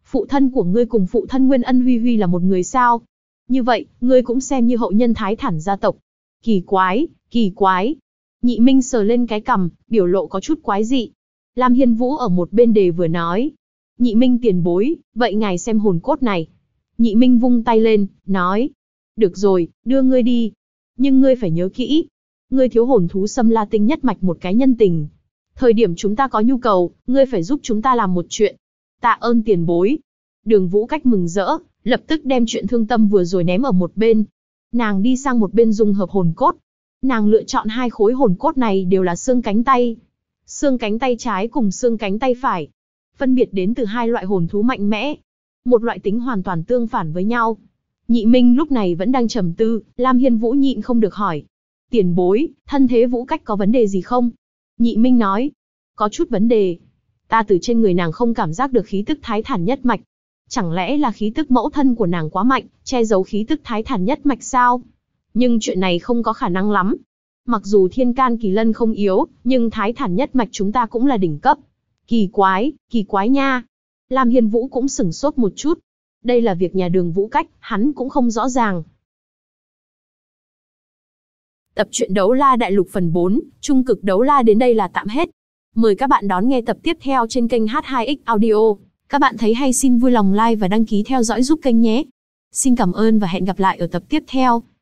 S1: Phụ thân của ngươi cùng phụ thân Nguyên Ân Huy Huy là một người sao? Như vậy, ngươi cũng xem như hậu nhân Thái Thản gia tộc. Kỳ quái, kỳ quái. Nhị Minh sờ lên cái cằm, biểu lộ có chút quái dị. Lam Hiên Vũ ở một bên đề vừa nói. Nhị Minh tiền bối, vậy ngài xem hồn cốt này. Nhị Minh vung tay lên, nói. Được rồi, đưa ngươi đi. Nhưng ngươi phải nhớ kỹ. Ngươi thiếu hồn thú Sâm La Tinh nhất mạch một cái nhân tình. Thời điểm chúng ta có nhu cầu, ngươi phải giúp chúng ta làm một chuyện. Tạ ơn tiền bối. Đường Vũ Cách mừng rỡ, lập tức đem chuyện thương tâm vừa rồi ném ở một bên. Nàng đi sang một bên dung hợp hồn cốt. Nàng lựa chọn 2 khối hồn cốt này đều là xương cánh tay. Xương cánh tay trái cùng xương cánh tay phải. Phân biệt đến từ 2 loại hồn thú mạnh mẽ. Một loại tính hoàn toàn tương phản với nhau. Nhị Minh lúc này vẫn đang trầm tư, Lam Hiên Vũ nhịn không được hỏi. Tiền bối, thân thế Vũ Cách có vấn đề gì không? Nhị Minh nói. Có chút vấn đề. Ta từ trên người nàng không cảm giác được khí tức Thái Thản nhất mạch. Chẳng lẽ là khí tức mẫu thân của nàng quá mạnh, che giấu khí tức Thái Thản nhất mạch sao? Nhưng chuyện này không có khả năng lắm. Mặc dù Thiên Can Kỳ Lân không yếu, nhưng Thái Thản nhất mạch chúng ta cũng là đỉnh cấp. Kỳ quái nha. Lam Hiên Vũ cũng sửng sốt một chút. Đây là việc nhà Đường Vũ Cách, hắn cũng không rõ ràng. Tập truyện Đấu La Đại Lục phần 4, Trung Cực Đấu La đến đây là tạm hết. Mời các bạn đón nghe tập tiếp theo trên kênh H2X Audio. Các bạn thấy hay xin vui lòng like và đăng ký theo dõi giúp kênh nhé. Xin cảm ơn và hẹn gặp lại ở tập tiếp theo.